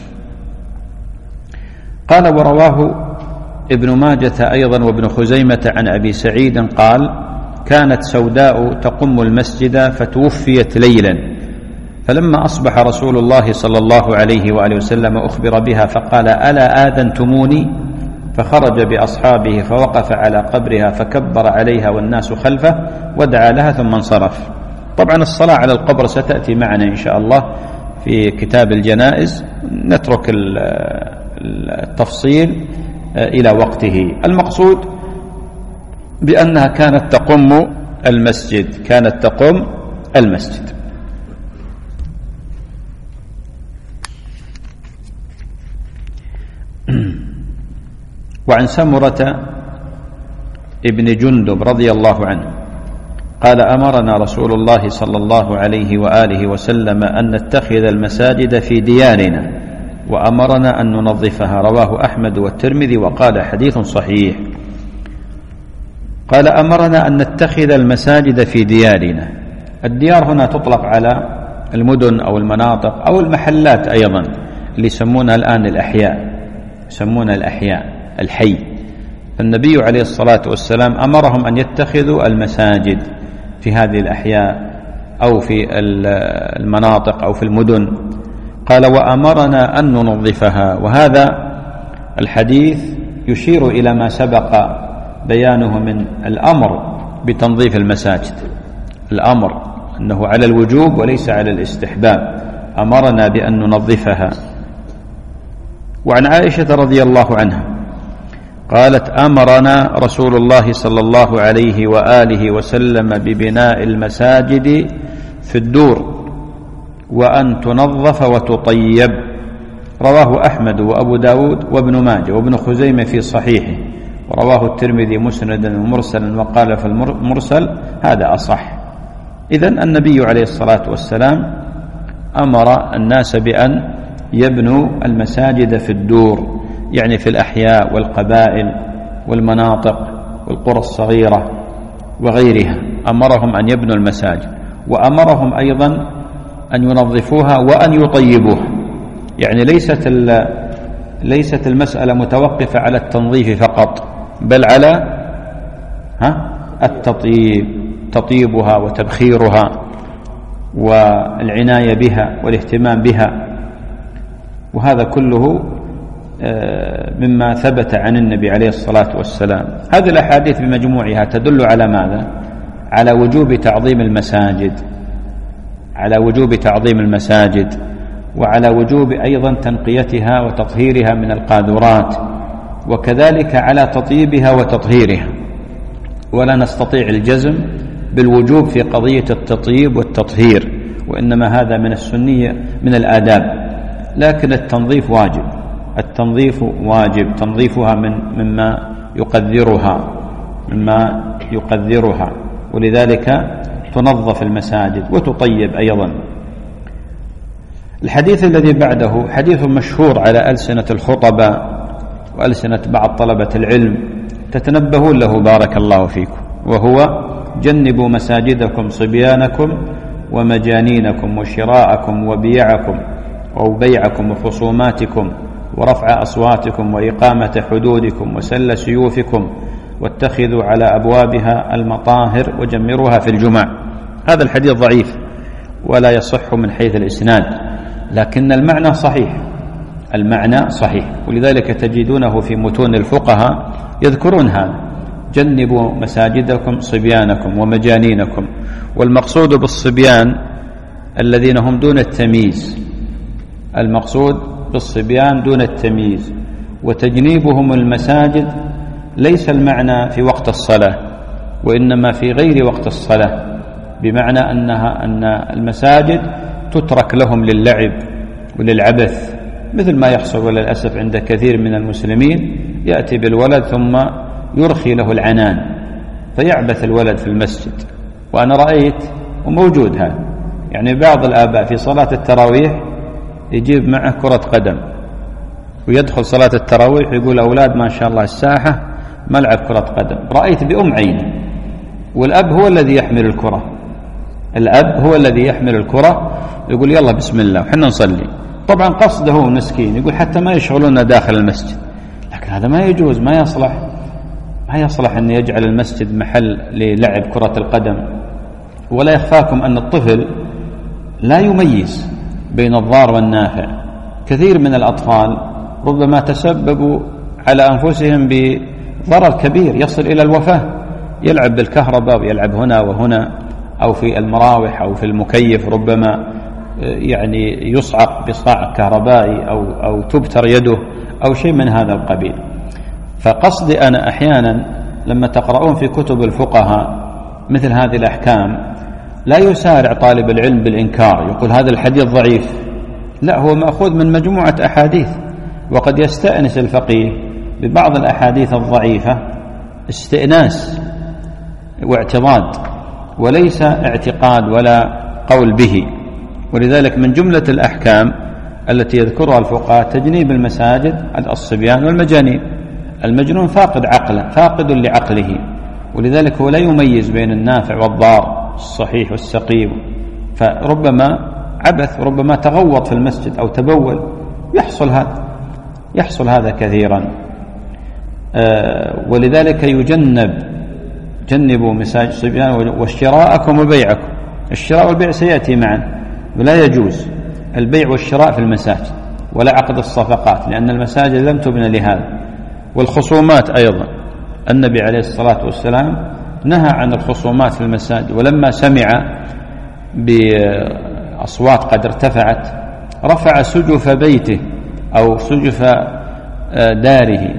قال ورواه ابن ماجة أيضا وابن خزيمة عن أبي سعيد قال كانت سوداء تقم المسجد فتوفيت ليلا، فلما أصبح رسول الله صلى الله عليه وآله وسلم أخبر بها فقال ألا آذنتموني؟ فخرج بأصحابه فوقف على قبرها فكبر عليها والناس خلفه ودعا لها ثم انصرف. طبعا الصلاة على القبر ستأتي معنا إن شاء الله في كتاب الجنائز، نترك التفصيل إلى وقته. المقصود بأنها كانت تقم المسجد كانت تقم المسجد وعن سمرة ابن جندب رضي الله عنه قال أمرنا رسول الله صلى الله عليه وآله وسلم أن نتخذ المساجد في ديارنا وأمرنا أن ننظفها. رواه أحمد والترمذي وقال حديث صحيح. قال أمرنا أن نتخذ المساجد في ديارنا. الديار هنا تطلق على المدن أو المناطق أو المحلات أيضا اللي يسمونها الآن الأحياء، يسمونها الأحياء الحي. فالنبي عليه الصلاة والسلام أمرهم أن يتخذوا المساجد في هذه الأحياء أو في المناطق أو في المدن. قال وأمرنا أن ننظفها، وهذا الحديث يشير إلى ما سبق بيانه من الأمر بتنظيف المساجد، الأمر أنه على الوجوب وليس على الاستحباب، أمرنا بأن ننظفها. وعن عائشة رضي الله عنها قالت أمرنا رسول الله صلى الله عليه وآله وسلم ببناء المساجد في الدور وأن تنظف وتطيب. رواه أحمد وأبو داود وابن ماجه وابن خزيمة في صحيحه، ورواه الترمذي مسندا ومرسلا وقال في المرسل هذا أصح. إذن النبي عليه الصلاة والسلام أمر الناس بأن يبنوا المساجد في الدور، يعني في الأحياء والقبائل والمناطق والقرى الصغيرة وغيرها، أمرهم أن يبنوا المساجد، وأمرهم أيضا أن ينظفوها وأن يطيبوها. يعني ليست ليست المسألة متوقفة على التنظيف فقط، بل على ها التطيب، تطيبها وتبخيرها والعناية بها والاهتمام بها. وهذا كله مما ثبت عن النبي عليه الصلاة والسلام. هذه الأحاديث بمجموعها تدل على ماذا؟ على وجوب تعظيم المساجد، على وجوب تعظيم المساجد، وعلى وجوب أيضا تنقيتها وتطهيرها من القاذورات، وكذلك على تطيبها وتطهيرها. ولا نستطيع الجزم بالوجوب في قضية التطيب والتطهير، وإنما هذا من السنية من الآداب، لكن التنظيف واجب، التنظيف واجب، تنظيفها من مما يقذرها مما يقذرها ولذلك تنظف المساجد وتطيب أيضا. الحديث الذي بعده حديث مشهور على ألسنة الخطباء وألسنة بعض طلبة العلم، تتنبهون له بارك الله فيكم، وهو: جنبوا مساجدكم صبيانكم ومجانينكم وشراءكم وبيعكم أو بيعكم وخصوماتكم ورفع أصواتكم وإقامة حدودكم وسل سيوفكم واتخذوا على أبوابها المطاهر وجمروها في الجمع. هذا الحديث ضعيف ولا يصح من حيث الإسناد، لكن المعنى صحيح، المعنى صحيح، ولذلك تجدونه في متون الفقهاء يذكرون هذا: جنبوا مساجدكم صبيانكم ومجانينكم. والمقصود بالصبيان الذين هم دون التمييز، المقصود بالصبيان دون التمييز. وتجنيبهم المساجد ليس المعنى في وقت الصلاة، وإنما في غير وقت الصلاة، بمعنى أنها أن المساجد تترك لهم للعب وللعبث، مثل ما يحصل وللأسف عند كثير من المسلمين، يأتي بالولد ثم يرخي له العنان فيعبث الولد في المسجد. وأنا رأيت وموجود هذا، يعني بعض الآباء في صلاة التراويح يجيب معه كرة قدم ويدخل صلاة التراويح يقول: أولاد ما شاء الله الساحة ملعب كرة قدم. رأيت بأم عيني، والأب هو الذي يحمل الكرة، الأب هو الذي يحمل الكرة، يقول: يلا بسم الله وحنا نصلي. طبعا قصده هو مسكين، يقول حتى ما يشغلون داخل المسجد، لكن هذا ما يجوز، ما يصلح، ما يصلح أن يجعل المسجد محل للعب كرة القدم. ولا يخفاكم أن الطفل لا يميز بين الضار والنافع. كثير من الأطفال ربما تسببوا على أنفسهم بضرر كبير يصل إلى الوفاة، يلعب بالكهرباء ويلعب هنا وهنا، أو في المراوح أو في المكيف، ربما يعني يصعق بصاع كهربائي أو, أو تبتر يده أو شيء من هذا القبيل. فقصدي أنا أحيانا لما تقرؤون في كتب الفقهاء مثل هذه الأحكام لا يسارع طالب العلم بالإنكار، يقول هذا الحديث ضعيف، لا، هو مأخوذ من مجموعة أحاديث، وقد يستأنس الفقيه ببعض الأحاديث الضعيفة استئناس واعتضاد، وليس اعتقاد ولا قول به. ولذلك من جملة الأحكام التي يذكرها الفقهاء تجنيب المساجد الصبيان والمجانين. المجنون فاقد عقله، فاقد لعقله، ولذلك هو لا يميز بين النافع والضار، الصحيح والسقيم، فربما عبث، ربما تغوط في المسجد أو تبول، يحصل هذا يحصل هذا كثيرا. آه ولذلك يجنب جنبوا مساجد الصبيان واشتراءكم وبيعكم. الشراء والبيع سيأتي معا، ولا يجوز البيع والشراء في المساجد ولا عقد الصفقات، لأن المساجد لم تبنى لهذا. والخصومات أيضا، النبي عليه الصلاة والسلام نهى عن الخصومات في المساجد، ولما سمع بأصوات قد ارتفعت رفع سجف بيته أو سجف داره،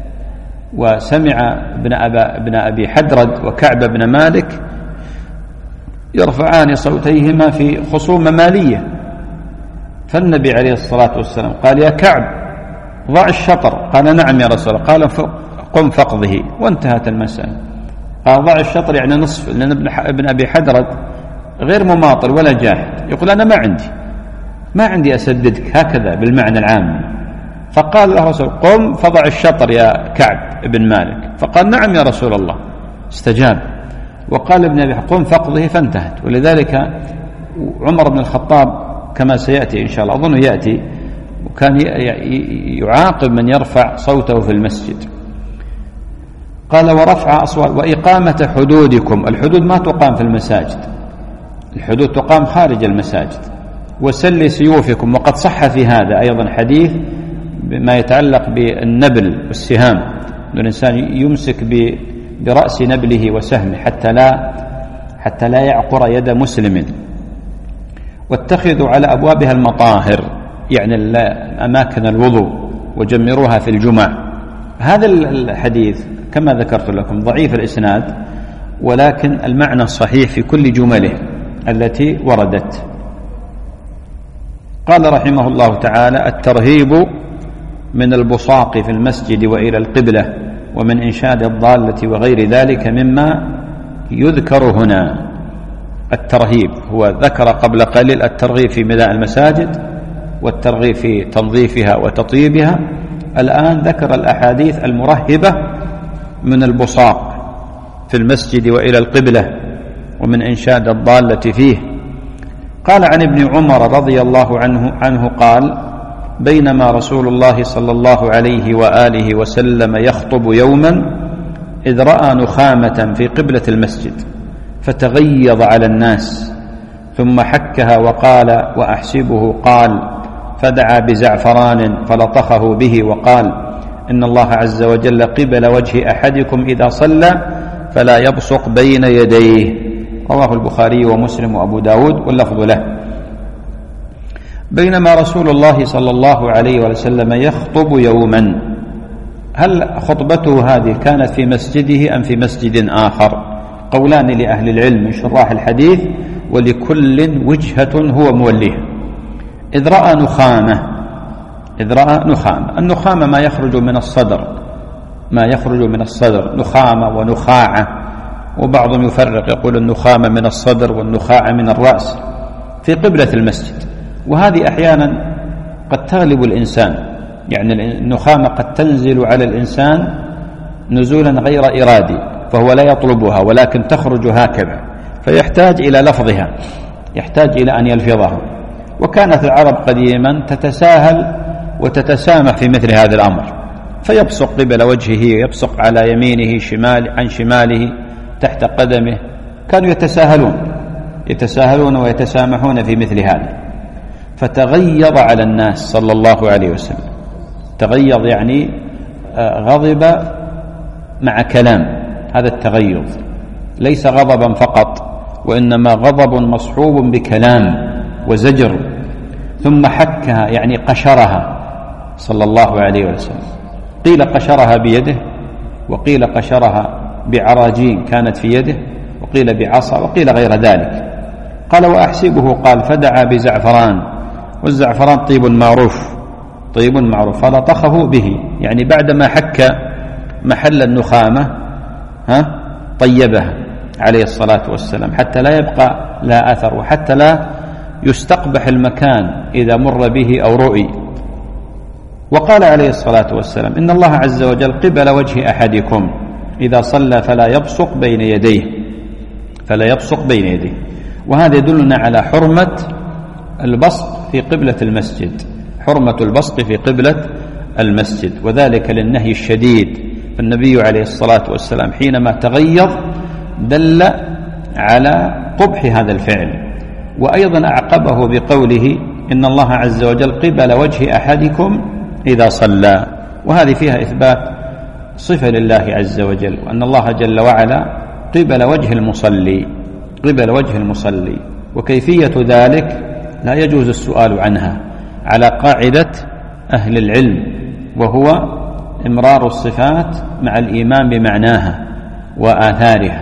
وسمع ابن, أبا ابن أبي حدرد وكعب بن مالك يرفعان صوتيهما في خصومة مالية، فالنبي عليه الصلاة والسلام قال: يا كعب ضع الشطر. قال: نعم يا رسول الله. قال: قم فقضه، وانتهت المسألة. قال: ضع الشطر يعني نصف، لأن ابن أبي حدرد غير مماطل ولا جاحد، يقول: أنا ما عندي ما عندي أسددك، هكذا بالمعنى العام، فقال له رسول قم فضع الشطر يا كعب بن مالك، فقال نعم يا رسول الله، استجاب. وقال ابن أبي قم فاقضه، فانتهت. ولذلك عمر بن الخطاب كما سيأتي إن شاء الله، أظن يأتي، وكان يعاقب من يرفع صوته في المسجد. قال ورفع أصوات وإقامة حدودكم، الحدود ما تقام في المساجد، الحدود تقام خارج المساجد. وسل سيوفكم، وقد صح في هذا أيضا حديث ما يتعلق بالنبل والسهام، أن الإنسان يمسك برأس نبله وسهمه حتى لا حتى لا يعقر يد مسلم. واتخذوا على أبوابها المطاهر، يعني أماكن الوضوء، وجمروها في الجمع. هذا الحديث كما ذكرت لكم ضعيف الإسناد، ولكن المعنى صحيح في كل جمله التي وردت. قال رحمه الله تعالى الترهيب من البصاق في المسجد وإلى القبلة ومن إنشاد الضالة وغير ذلك مما يذكر هنا. الترهيب هو ذكر قبل قليل الترغيب في بناء المساجد والترغيب في تنظيفها وتطيبها، الآن ذكر الأحاديث المرهبة من البصاق في المسجد وإلى القبلة ومن إنشاد الضالة فيه. قال عن ابن عمر رضي الله عنه عنه قال بينما رسول الله صلى الله عليه وآله وسلم يخطب يوما إذ رأى نخامة في قبلة المسجد فتغيظ على الناس ثم حكها وقال وأحسبه قال فدعا بزعفران فلطخه به وقال إن الله عز وجل قبل وجه أحدكم إذا صلى فلا يبصق بين يديه. رواه البخاري ومسلم وأبو داود واللفظ له. بينما رسول الله صلى الله عليه وسلم يخطب يوما، هل خطبته هذه كانت في مسجده أم في مسجد آخر؟ قولان لأهل العلم من شراح الحديث، ولكل وجهة هو موليها. إذ رأى نخامة، إذ رأى نخامة، النخامة ما يخرج من الصدر، ما يخرج من الصدر نخامة ونخاعة، وبعضهم يفرق يقول النخامة من الصدر والنخاعة من الرأس في قبلة المسجد. وهذه أحيانا قد تغلب الإنسان، يعني النخامة قد تنزل على الإنسان نزولا غير إرادي فهو لا يطلبها، ولكن تخرج هكذا فيحتاج إلى لفظها، يحتاج إلى أن يلفظها. وكانت العرب قديما تتساهل وتتسامح في مثل هذا الأمر، فيبصق قبل وجهه، يبصق على يمينه شمال عن شماله تحت قدمه، كانوا يتساهلون يتساهلون ويتسامحون في مثل هذا. فتغيظ على الناس صلى الله عليه وسلم، تغيظ يعني غضب مع كلام، هذا التغيظ ليس غضبا فقط، وإنما غضب مصحوب بكلام وزجر. ثم حكها يعني قشرها صلى الله عليه وسلم، قيل قشرها بيده، وقيل قشرها بعراجين كانت في يده، وقيل بعصا، وقيل غير ذلك. قال وأحسبه قال فدعا بزعفران، والزعفران طيب معروف، طيب معروف، فلطخه به، يعني بعدما حك محل النخامة ها طيبها عليه الصلاة والسلام حتى لا يبقى لا أثر، وحتى لا يستقبح المكان إذا مر به أو رؤي. وقال عليه الصلاة والسلام إن الله عز وجل قبل وجه أحدكم إذا صلى فلا يبصق بين يديه، فلا يبصق بين يديه. وهذا يدلنا على حرمة البصق في قبلة المسجد، حرمة البصق في قبلة المسجد، وذلك للنهي الشديد. فالنبي عليه الصلاة والسلام حينما تغيظ دل على قبح هذا الفعل. وأيضا أعقبه بقوله إن الله عز وجل قبل وجه أحدكم إذا صلى، وهذه فيها إثبات صفة لله عز وجل، وأن الله جل وعلا قبل وجه المصلي، قبل وجه المصلي. وكيفية ذلك لا يجوز السؤال عنها على قاعدة أهل العلم، وهو إمرار الصفات مع الإيمان بمعناها وآثارها.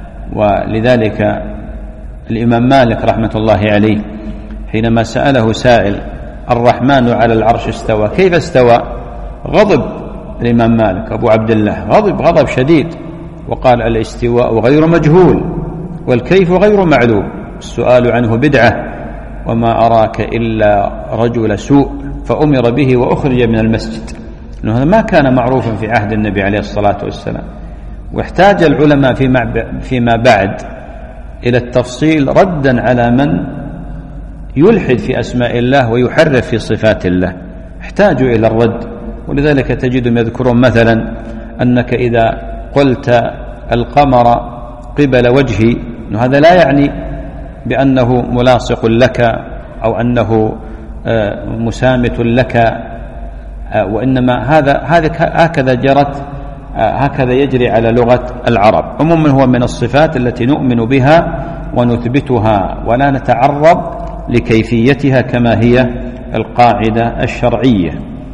ولذلك الإمام مالك رحمة الله عليه حينما سأله سائل الرحمن على العرش استوى كيف استوى، غضب الإمام مالك أبو عبد الله، غضب غضب شديد، وقال الاستواء غير مجهول والكيف غير معلوم، السؤال عنه بدعة وما أراك إلا رجل سوء، فأمر به وأخرج من المسجد. إنه هذا ما كان معروفا في عهد النبي عليه الصلاة والسلام. واحتاج العلماء فيما بعد إلى التفصيل ردا على من يلحد في أسماء الله ويحرف في صفات الله، احتاجوا إلى الرد. ولذلك تجدهم يذكرون مثلا أنك إذا قلت القمر قبل وجهي، هذا لا يعني بأنه ملاصق لك أو أنه مسامت لك، وإنما هذا هكذا جرت هكذا يجري على لغة العرب. عموما هو من الصفات التي نؤمن بها ونثبتها ولا نتعرض لكيفيتها كما هي القاعدة الشرعية.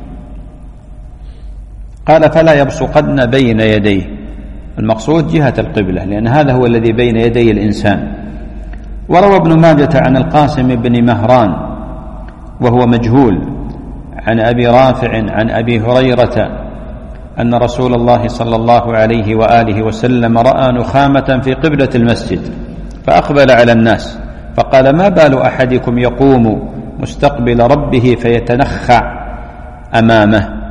قال فلا يبصقن بين يديه، المقصود جهة القبلة، لأن هذا هو الذي بين يدي الإنسان. وروى ابن ماجة عن القاسم بن مهران وهو مجهول عن أبي رافع عن أبي هريرة أن رسول الله صلى الله عليه وآله وسلم رأى نخامة في قبلة المسجد فأقبل على الناس فقال ما بال أحدكم يقوم مستقبل ربه فيتنخع أمامه؟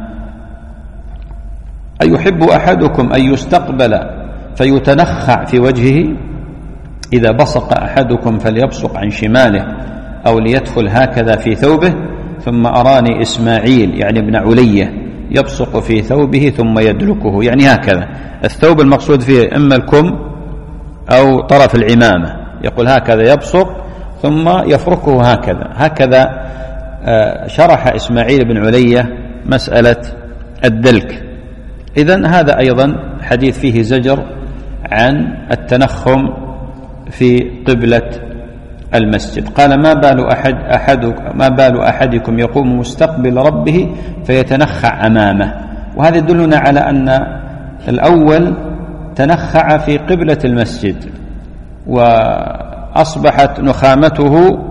أيحب أحدكم أن يستقبل فيتنخع في وجهه؟ إذا بصق أحدكم فليبصق عن شماله أو ليدخل هكذا في ثوبه. ثم أراني إسماعيل يعني ابن علية يبصق في ثوبه ثم يدلكه، يعني هكذا. الثوب المقصود فيه إما الكم أو طرف العمامة، يقول هكذا يبصق ثم يفركه هكذا هكذا. شرح إسماعيل بن علية مسألة الدلك. إذن هذا أيضا حديث فيه زجر عن التنخم في قبلة المسجد. قال ما بال أحد أحد ما بال أحدكم يقوم مستقبل ربه فيتنخع أمامه. وهذا يدلنا على أن الأول تنخع في قبلة المسجد وأصبحت نخامته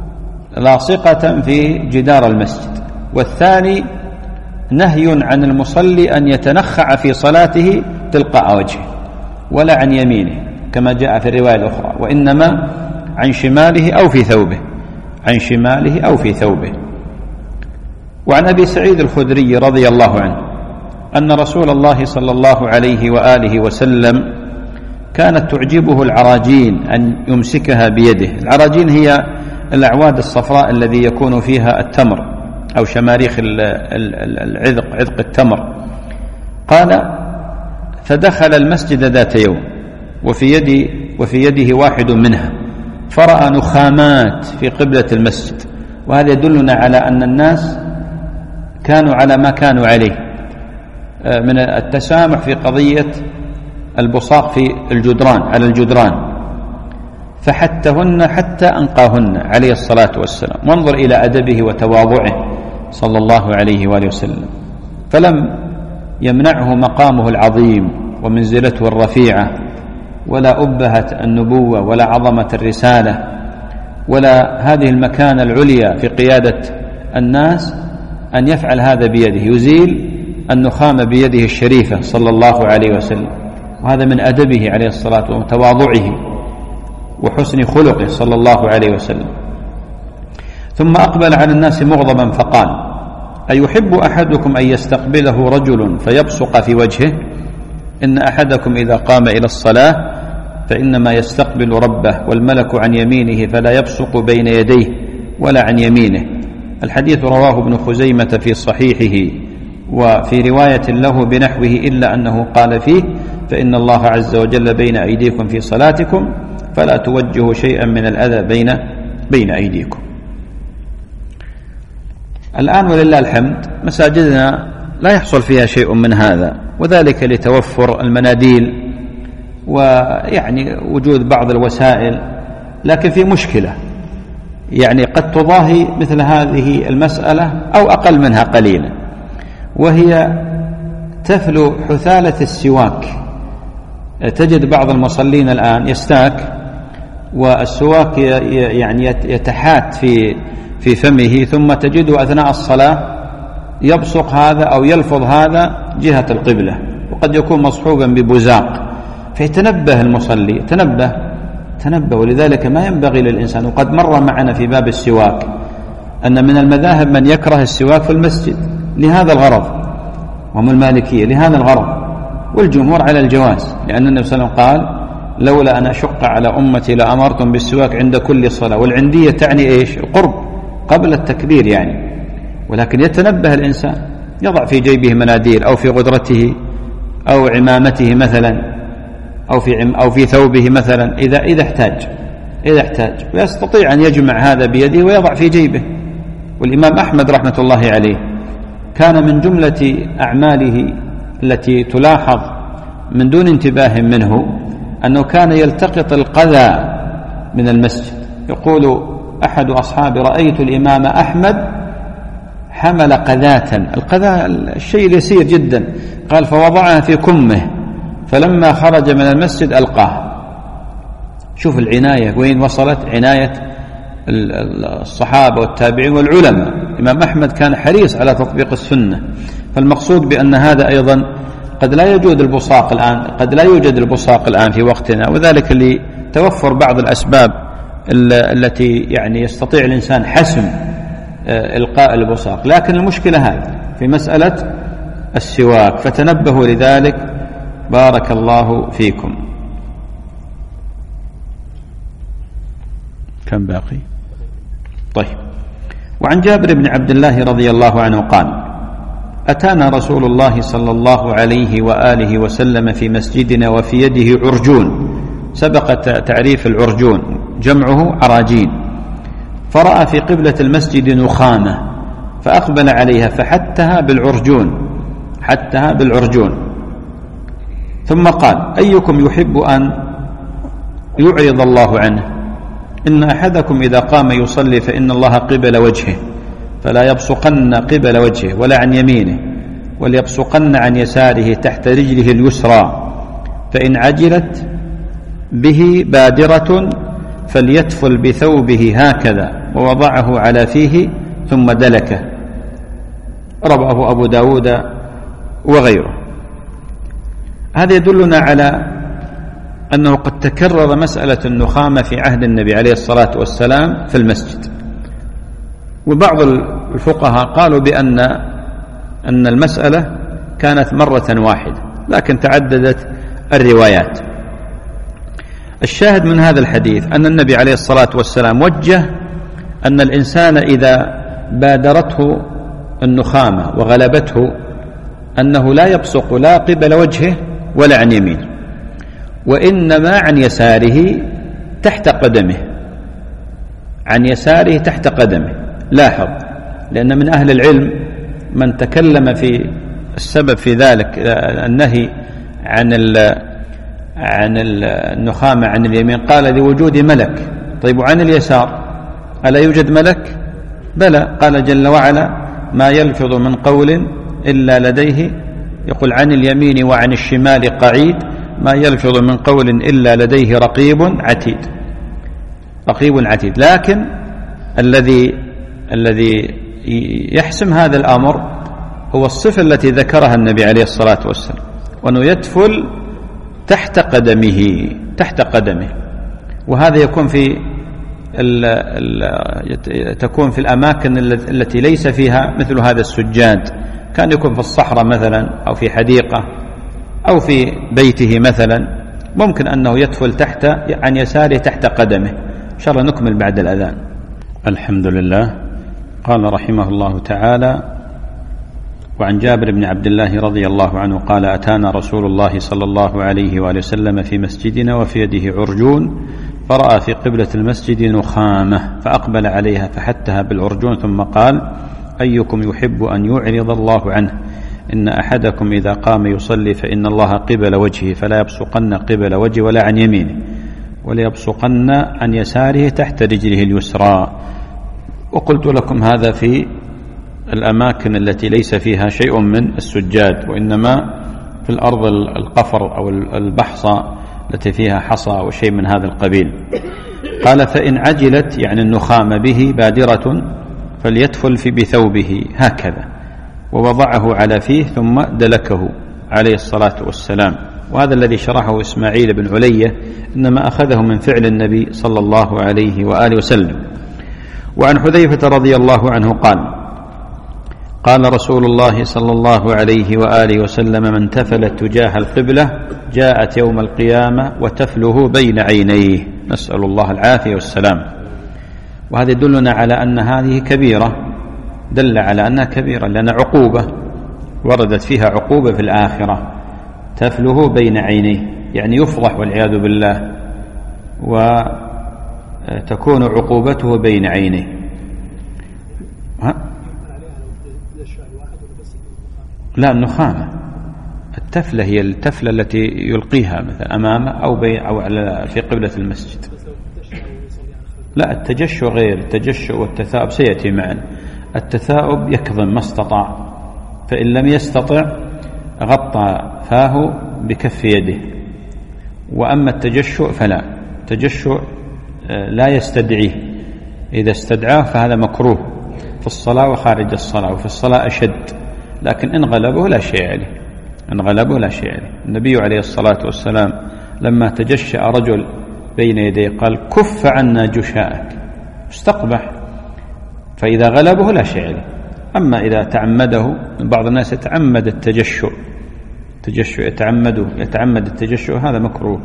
لاصقة في جدار المسجد، والثاني نهي عن المصلي أن يتنخع في صلاته تلقاء وجهه ولا عن يمينه كما جاء في الرواية الأخرى، وإنما عن شماله أو في ثوبه عن شماله أو في ثوبه. وعن أبي سعيد الخدري رضي الله عنه أن رسول الله صلى الله عليه وآله وسلم كانت تعجبه العراجين أن يمسكها بيده. العراجين هي الأعواد الصفراء الذي يكون فيها التمر أو شماريخ العذق عذق التمر. قال فدخل المسجد ذات يوم وفي يدي وفي يده واحد منها فرأى نخامات في قبلة المسجد. وهذا يدلنا على أن الناس كانوا على ما كانوا عليه من التسامح في قضية البصاق في الجدران على الجدران، فحتهن حتى أنقاهن عليه الصلاة والسلام. وانظر إلى أدبه وتواضعه صلى الله عليه وآله وسلم، فلم يمنعه مقامه العظيم ومنزلته الرفيعة ولا أبهة النبوة ولا عظمة الرسالة ولا هذه المكانة العليا في قيادة الناس أن يفعل هذا بيده، يزيل النخام بيده الشريفة صلى الله عليه وسلم. وهذا من أدبه عليه الصلاة والسلام وتواضعه وحسن خلقه صلى الله عليه وسلم. ثم أقبل على الناس مغضبا فقال أيحب أحدكم أن يستقبله رجل فيبصق في وجهه؟ إن أحدكم إذا قام إلى الصلاة فإنما يستقبل ربه والملك عن يمينه فلا يبصق بين يديه ولا عن يمينه. الحديث رواه ابن خزيمة في صحيحه وفي رواية له بنحوه إلا أنه قال فيه فإن الله عز وجل بين أيديكم في صلاتكم فلا توجهوا شيئا من الأذى بين بين أيديكم. الآن ولله الحمد مساجدنا لا يحصل فيها شيء من هذا، وذلك لتوفر المناديل ويعني وجود بعض الوسائل، لكن في مشكلة يعني قد تضاهي مثل هذه المسألة أو أقل منها قليلا، وهي تفلو حثالة السواك. تجد بعض المصلين الآن يستاك والسواك يعني يتحات في في فمه، ثم تجده أثناء الصلاة يبصق هذا أو يلفظ هذا جهة القبلة، وقد يكون مصحوبا ببزاق. فيتنبه المصلي، تنبه تنبهوا. لذلك ما ينبغي للإنسان، وقد مر معنا في باب السواك أن من المذاهب من يكره السواك في المسجد لهذا الغرض، وهم المالكية لهذا الغرض، والجمهور على الجواز، لأن النبي صلى الله عليه وسلم قال لولا أن أشق على أمتي لأمرتم بالسواك عند كل صلاة. والعندية تعني إيش؟ القرب قبل التكبير يعني. ولكن يتنبه الإنسان، يضع في جيبه مناديل أو في غدرته أو عمامته مثلا أو في عم أو في ثوبه مثلا إذا إذا احتاج إذا احتاج ويستطيع أن يجمع هذا بيده ويضع في جيبه. والإمام أحمد رحمة الله عليه كان من جملة أعماله التي تلاحظ من دون انتباه منه أنه كان يلتقط القذى من المسجد. يقول أحد أصحاب رأيت الإمام أحمد حمل قذاة، القذاة الشيء اليسير جدا، قال فوضعها في كمه فلما خرج من المسجد ألقاه. شوف العناية وين وصلت، عناية الصحابة والتابعين والعلماء. الإمام أحمد كان حريص على تطبيق السنة. فالمقصود بأن هذا أيضا قد لا يوجد البصاق الآن، قد لا يوجد البصاق الآن في وقتنا، وذلك لتوفر بعض الأسباب التي يعني يستطيع الإنسان حسم إلقاء البصاق. لكن المشكلة هذه في مسألة السواك، فتنبهوا لذلك بارك الله فيكم. كم باقي؟ طيب. وعن جابر بن عبد الله رضي الله عنه قال أتانا رسول الله صلى الله عليه وآله وسلم في مسجدنا وفي يده عرجون، سبق تعريف العرجون جمعه عراجين، فرأى في قبلة المسجد نخامة فأقبل عليها فحتها بالعرجون حتها بالعرجون ثم قال أيكم يحب أن يعرض الله عنه؟ إن أحدكم إذا قام يصلي فإن الله قبل وجهه فلا يبصقن قبل وجهه ولا عن يمينه، وليبصقن عن يساره تحت رجله اليسرى، فإن عجلت به بادرة فليتفل بثوبه هكذا ووضعه على فيه ثم دلكه. رواه أبو داود وغيره. هذا يدلنا على أنه قد تكرر مسألة النخامة في عهد النبي عليه الصلاة والسلام في المسجد. وبعض الفقهاء قالوا بأن أن المسألة كانت مرة واحدة، لكن تعددت الروايات. الشاهد من هذا الحديث أن النبي عليه الصلاة والسلام وجه أن الإنسان إذا بادرته النخامة وغلبته أنه لا يبصق لا قبل وجهه ولا عن يمينه، وإنما عن يساره تحت قدمه، عن يساره تحت قدمه. لاحظ، لأن من أهل العلم من تكلم في السبب في ذلك النهي عن عن النخامة عن اليمين، قال لوجود ملك. طيب وعن اليسار ألا يوجد ملك؟ بلى، قال جل وعلا ما يلفظ من قول إلا لديه، يقول عن اليمين وعن الشمال قعيد، ما يلفظ من قول إلا لديه رقيب عتيد، رقيب عتيد. لكن الذي الذي يحسم هذا الأمر هو الصفة التي ذكرها النبي عليه الصلاة والسلام، وأنه يدفل تحت قدمه تحت قدمه وهذا يكون في ال ال تكون في الأماكن التي ليس فيها مثل هذا السجاد، كان يكون في الصحراء مثلا أو في حديقة أو في بيته مثلا، ممكن أنه يدفل تحت عن يساره تحت قدمه. إن شاء الله نكمل بعد الأذان. الحمد لله. قال رحمه الله تعالى وعن جابر بن عبد الله رضي الله عنه قال أتانا رسول الله صلى الله عليه وآله وسلم في مسجدنا وفي يده عرجون، فرأى في قبلة المسجد نخامة فأقبل عليها فحتها بالعرجون ثم قال أيكم يحب أن يعرض الله عنه؟ إن أحدكم إذا قام يصلي فإن الله قبل وجهه فلا يبصقن قبل وجهه ولا عن يمينه، وليبصقن عن يساره تحت رجله اليسرى. وقلت لكم هذا في الأماكن التي ليس فيها شيء من السجاد، وإنما في الأرض القفر أو البحصة التي فيها حصى وشيء من هذا القبيل. قال فإن عجلت يعني النخام به بادرة فليدفل في بثوبه هكذا ووضعه على فيه ثم دلكه عليه الصلاة والسلام. وهذا الذي شرحه إسماعيل بن علية إنما أخذه من فعل النبي صلى الله عليه وآله وسلم. وعن حذيفة رضي الله عنه قال قال رسول الله صلى الله عليه وآله وسلم من تفلت تجاه القبلة جاءت يوم القيامة وتفله بين عينيه، نسأل الله العافية والسلام. وهذا يدلنا على أن هذه كبيرة، دل على أنها كبيرة لأن عقوبة وردت فيها عقوبة في الآخرة، تفله بين عينيه يعني يفضح والعياذ بالله، وتكون عقوبته بين عينيه. ها؟ لا، النخامة. التفلة هي التفلة التي يلقيها مثلا أمامه أو, أو على في قبلة المسجد. لا، التجشؤ غير. التجشؤ والتثاؤب سيأتي معا. التثاؤب يكظم ما استطاع، فإن لم يستطع غطى فاه بكف يده. وأما التجشؤ فلا، التجشؤ لا يستدعيه، إذا استدعاه فهذا مكروه في الصلاة وخارج الصلاة، وفي الصلاة أشد، لكن إن غلبه لا شيء عليه، إن غلبه لا شيء عليه. النبي عليه الصلاة والسلام لما تجشأ رجل بين يديه قال كف عنا جشاءك، استقبح، فإذا غلبه لا شيء عليه. أما إذا تعمده، بعض الناس يتعمد التجشؤ، تجشؤ يتعمده يتعمد التجشؤ، هذا مكروه.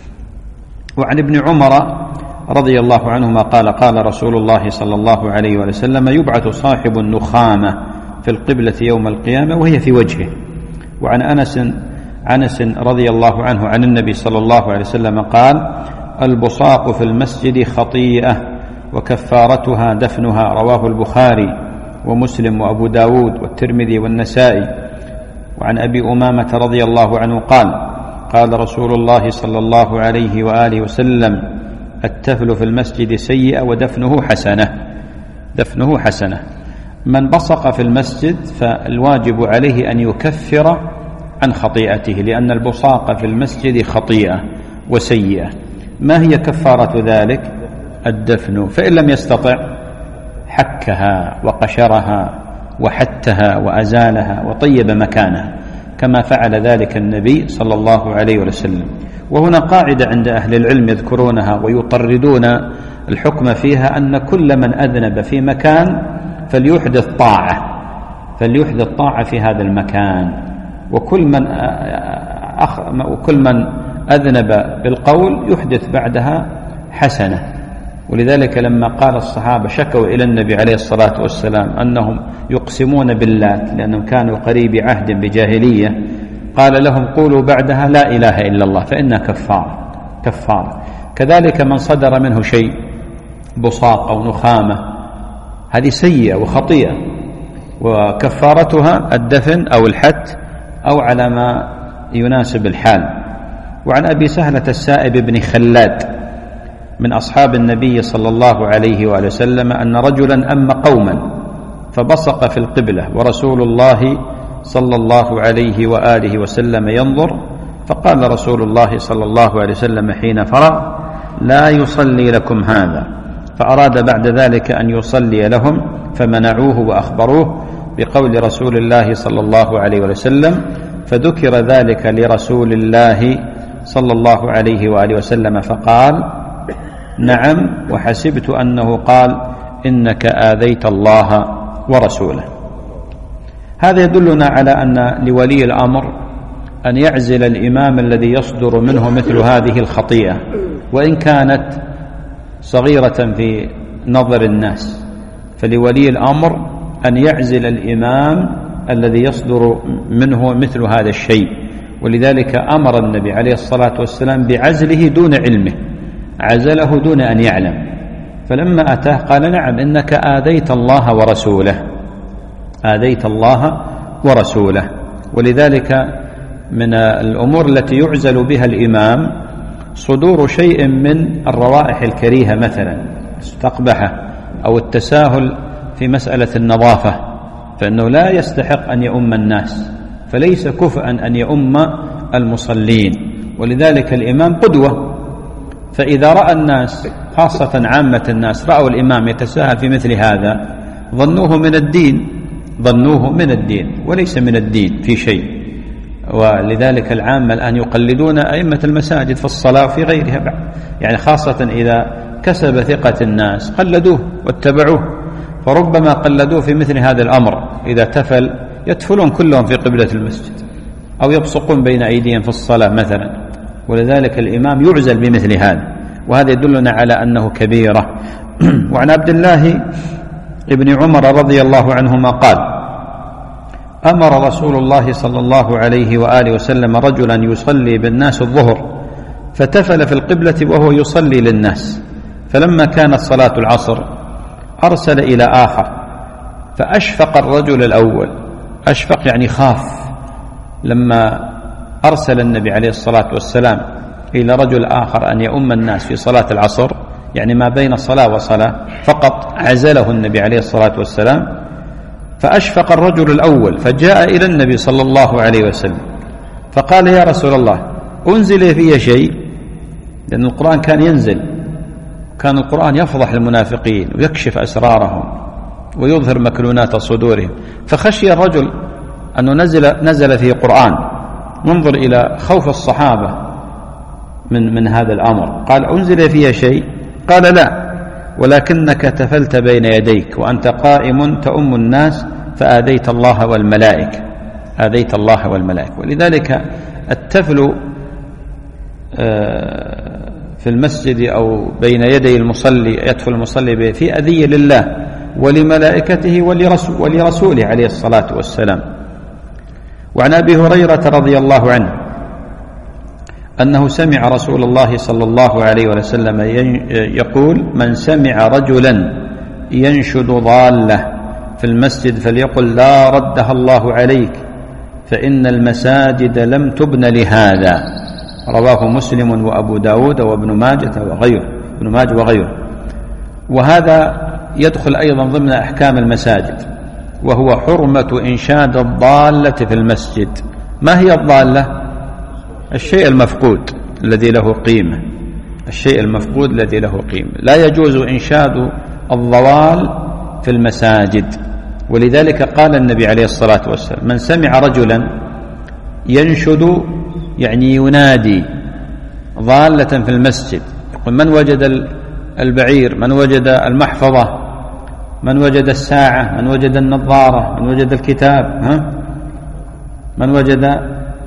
وعن ابن عمر رضي الله عنهما قال قال رسول الله صلى الله عليه وسلم يبعث صاحب النخامة في القبلة يوم القيامة وهي في وجهه. وعن أنس أنس رضي الله عنه عن النبي صلى الله عليه وسلم قال البصاق في المسجد خطيئة وكفارتها دفنها، رواه البخاري ومسلم وأبو داود والترمذي والنسائي. وعن أبي أمامة رضي الله عنه قال قال رسول الله صلى الله عليه وآله وسلم التفل في المسجد سيئة ودفنه حسنة، دفنه حسنة. من بصق في المسجد فالواجب عليه أن يكفر عن خطيئته، لأن البصاق في المسجد خطيئة وسيئة. ما هي كفارة ذلك؟ الدفن، فإن لم يستطع حكها وقشرها وحتها وأزالها وطيب مكانها، كما فعل ذلك النبي صلى الله عليه وسلم. وهنا قاعدة عند أهل العلم يذكرونها ويطردون الحكم فيها، أن كل من أذنب في مكان فليحدث طاعة، فليحدث طاعة في هذا المكان، وكل من أخ... وكل من أذنب بالقول يحدث بعدها حسنة. ولذلك لما قال الصحابة شكوا إلى النبي عليه الصلاة والسلام أنهم يقسمون باللات لأنهم كانوا قريب عهد بجاهلية، قال لهم قولوا بعدها لا إله إلا الله فإنها كفار كفار. كذلك من صدر منه شيء بصاق أو نخامة هذه سيئة وخطيئة، وكفارتها الدفن أو الحت أو على ما يناسب الحال. وعن أبي سهلة السائب بن خلاد من أصحاب النبي صلى الله عليه وآله وسلم أن رجلا أم قوما فبصق في القبلة ورسول الله صلى الله عليه وآله وسلم ينظر، فقال رسول الله صلى الله عليه وسلم حين فرغ لا يصلي لكم هذا، فأراد بعد ذلك أن يصلي لهم فمنعوه وأخبروه بقول رسول الله صلى الله عليه وسلم، فذكر ذلك لرسول الله صلى الله عليه وآله وسلم فقال نعم، وحسبت أنه قال إنك آذيت الله ورسوله. هذا يدلنا على أن لولي الأمر أن يعزل الإمام الذي يصدر منه مثل هذه الخطيئة، وإن كانت صغيرة في نظر الناس، فلولي الأمر أن يعزل الإمام الذي يصدر منه مثل هذا الشيء. ولذلك أمر النبي عليه الصلاة والسلام بعزله دون علمه، عزله دون أن يعلم. فلما أتاه قال نعم إنك آذيت الله ورسوله، آذيت الله ورسوله. ولذلك من الأمور التي يعزل بها الإمام صدور شيء من الروائح الكريهة، مثلا استقبحة أو التساهل في مسألة النظافة، فإنه لا يستحق أن يؤم الناس، فليس كفءا أن يؤم المصلين. ولذلك الإمام قدوة، فإذا رأى الناس خاصة عامة الناس رأوا الإمام يتساهل في مثل هذا ظنوه من الدين، ظنوه من الدين وليس من الدين في شيء. ولذلك العامة الآن يقلدون أئمة المساجد في الصلاة وفي غيرها بعد، يعني خاصة إذا كسب ثقة الناس قلدوه واتبعوه، فربما قلدوه في مثل هذا الأمر. إذا تفل يتفلون كلهم في قبلة المسجد أو يبصقون بين أيديهم في الصلاة مثلا، ولذلك الإمام يعزل بمثل هذا، وهذا يدلنا على أنه كبيرة. وعن عبد الله ابن عمر رضي الله عنهما قال: أمر رسول الله صلى الله عليه وآله وسلم رجلا يصلي بالناس الظهر فتفل في القبلة وهو يصلي للناس، فلما كانت صلاة العصر أرسل إلى آخر، فأشفق الرجل الأول، أشفق يعني خاف، لما أرسل النبي عليه الصلاة والسلام إلى رجل آخر أن يؤم الناس في صلاة العصر، يعني ما بين صلاة وصلاة فقط، عزله النبي عليه الصلاة والسلام. فأشفق الرجل الأول فجاء إلى النبي صلى الله عليه وسلم فقال: يا رسول الله، أنزل في شيء؟ لأن القرآن كان ينزل، كان القرآن يفضح المنافقين ويكشف أسرارهم ويظهر مكنونات صدورهم، فخشي الرجل أنه نزل, نزل فيه قرآن. ننظر إلى خوف الصحابة من, من هذا الأمر. قال: أنزل فيه شيء؟ قال: لا، ولكنك تفلت بين يديك وأنت قائم تؤم الناس فآذيت الله والملائكة، آذيت الله والملائكة. ولذلك التفل في المسجد أو بين يدي المصلي، يدخل المصلي في أذية لله ولملائكته ولرسوله عليه الصلاة والسلام. وعن أبي هريرة رضي الله عنه أنه سمع رسول الله صلى الله عليه وسلم يقول: من سمع رجلا ينشد ضالة في المسجد فليقل: لا ردها الله عليك، فإن المساجد لم تبن لهذا. رواه مسلم وأبو داود وابن ماجة وغيره ابن ماجه وغيره. وهذا يدخل أيضا ضمن أحكام المساجد، وهو حرمة إنشاد الضالة في المسجد. ما هي الضالة؟ الشيء المفقود الذي له قيمة، الشيء المفقود الذي له قيمة. لا يجوز إنشاد الضوال في المساجد. ولذلك قال النبي عليه الصلاة والسلام: من سمع رجلا ينشد يعني ينادي ضالة في المسجد، يقول: من وجد البعير، من وجد المحفظة، من وجد الساعة، من وجد النظارة، من وجد الكتاب، ها؟ من وجد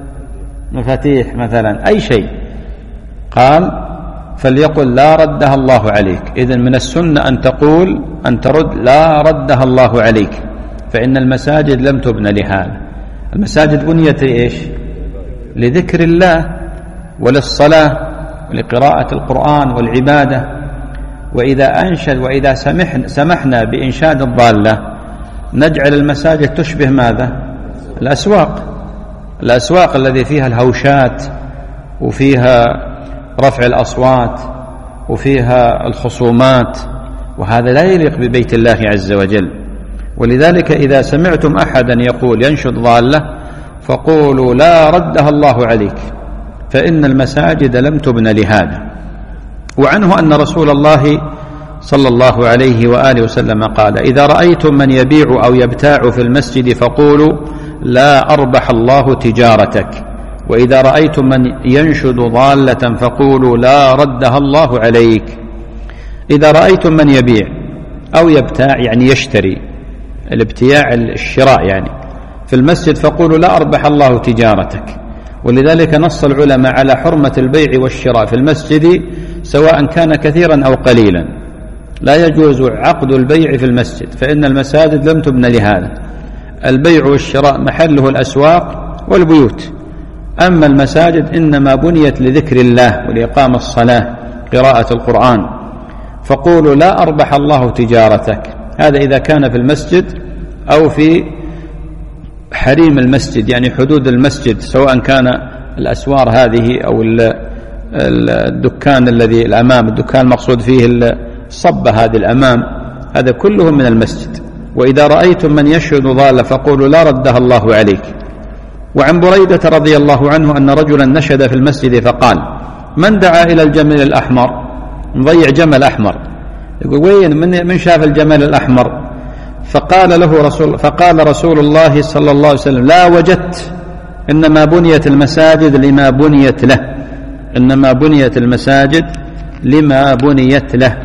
مفاتيح مثلا، أي شيء، قال: فليقل: لا ردها الله عليك. إذن من السنة أن تقول، أن ترد: لا ردها الله عليك، فإن المساجد لم تبن لهذا. المساجد بنيت إيش؟ لذكر الله وللصلاة ولقراءة القرآن والعبادة. وإذا أنشد وإذا سمحنا, سمحنا بإنشاد الضالة نجعل المساجد تشبه ماذا؟ الأسواق، الأسواق الذي فيها الهوشات وفيها رفع الأصوات وفيها الخصومات، وهذا لا يليق ببيت الله عز وجل. ولذلك إذا سمعتم أحدا يقول ينشد ضالة فقولوا: لا ردها الله عليك، فإن المساجد لم تبن لهذا. وعنه أن رسول الله صلى الله عليه وآله وسلم قال: إذا رأيتم من يبيع أو يبتاع في المسجد فقولوا: لا أربح الله تجارتك. وإذا رأيتم من ينشد ضالة فقولوا: لا ردها الله عليك. إذا رأيتم من يبيع أو يبتاع يعني يشتري، الابتياع الشراء يعني، في المسجد فقولوا: لا أربح الله تجارتك. ولذلك نص العلماء على حرمة البيع والشراء في المسجد سواء كان كثيرا أو قليلا. لا يجوز عقد البيع في المسجد، فإن المساجد لم تبن لهذا. البيع والشراء محله الأسواق والبيوت، أما المساجد إنما بنيت لذكر الله ولإقام الصلاة، قراءة القرآن. فقولوا: لا أربح الله تجارتك. هذا إذا كان في المسجد أو في حريم المسجد، يعني حدود المسجد، سواء كان الأسوار هذه أو الدكان الذي الأمام، الدكان المقصود فيه الصبة هذه الأمام، هذا كله من المسجد. وإذا رأيتم من يشهد ضالة فقولوا: لا ردها الله عليك. وعن بريدة رضي الله عنه أن رجلا نشد في المسجد فقال: من دعا إلى الجمل الأحمر؟ مضيع جمل أحمر. يقول: وين من شاف الجمل الأحمر؟ فقال له رسول فقال رسول الله صلى الله عليه وسلم: لا وجدت إنما بنيت المساجد لما بنيت له، إنما بنيت المساجد لما بنيت له.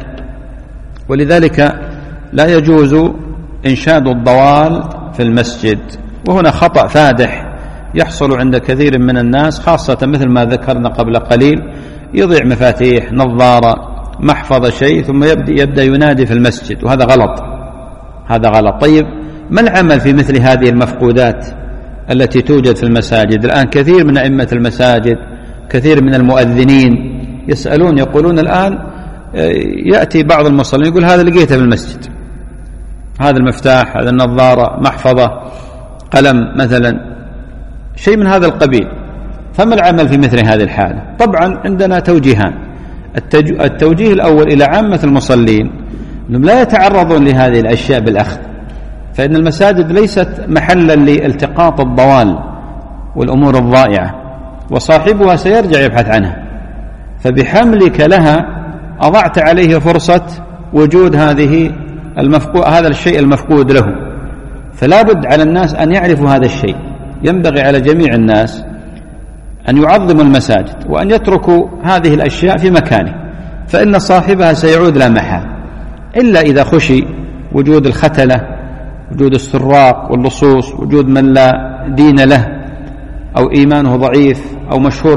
ولذلك لا يجوز إنشاد الضوال في المسجد، وهنا خطأ فادح يحصل عند كثير من الناس، خاصة مثل ما ذكرنا قبل قليل، يضيع مفاتيح، نظارة، محفظة، شيء، ثم يبدأ, يبدأ ينادي في المسجد، وهذا غلط، هذا غلط. طيب ما العمل في مثل هذه المفقودات التي توجد في المساجد؟ الآن كثير من أئمة المساجد، كثير من المؤذنين يسألون يقولون الآن يأتي بعض المصلين يقول هذا لقيته في المسجد، هذا المفتاح، هذا النظارة، محفظة، قلم مثلا، شيء من هذا القبيل. فما العمل في مثل هذه الحالة؟ طبعا عندنا توجيهان. التوجيه الأول إلى عامة المصلين أنهم لا يتعرضون لهذه الأشياء بالأخذ، فإن المساجد ليست محلا لالتقاط الضوال والأمور الضائعة، وصاحبها سيرجع يبحث عنها، فبحملك لها أضعت عليه فرصة وجود هذه المفقود، هذا الشيء المفقود له. فلا بد على الناس أن يعرفوا هذا الشيء. ينبغي على جميع الناس أن يعظموا المساجد وأن يتركوا هذه الأشياء في مكانه، فإن صاحبها سيعود لا محال، إلا إذا خشي وجود الختلة، وجود السراق واللصوص، وجود من لا دين له أو إيمانه ضعيف أو مشهور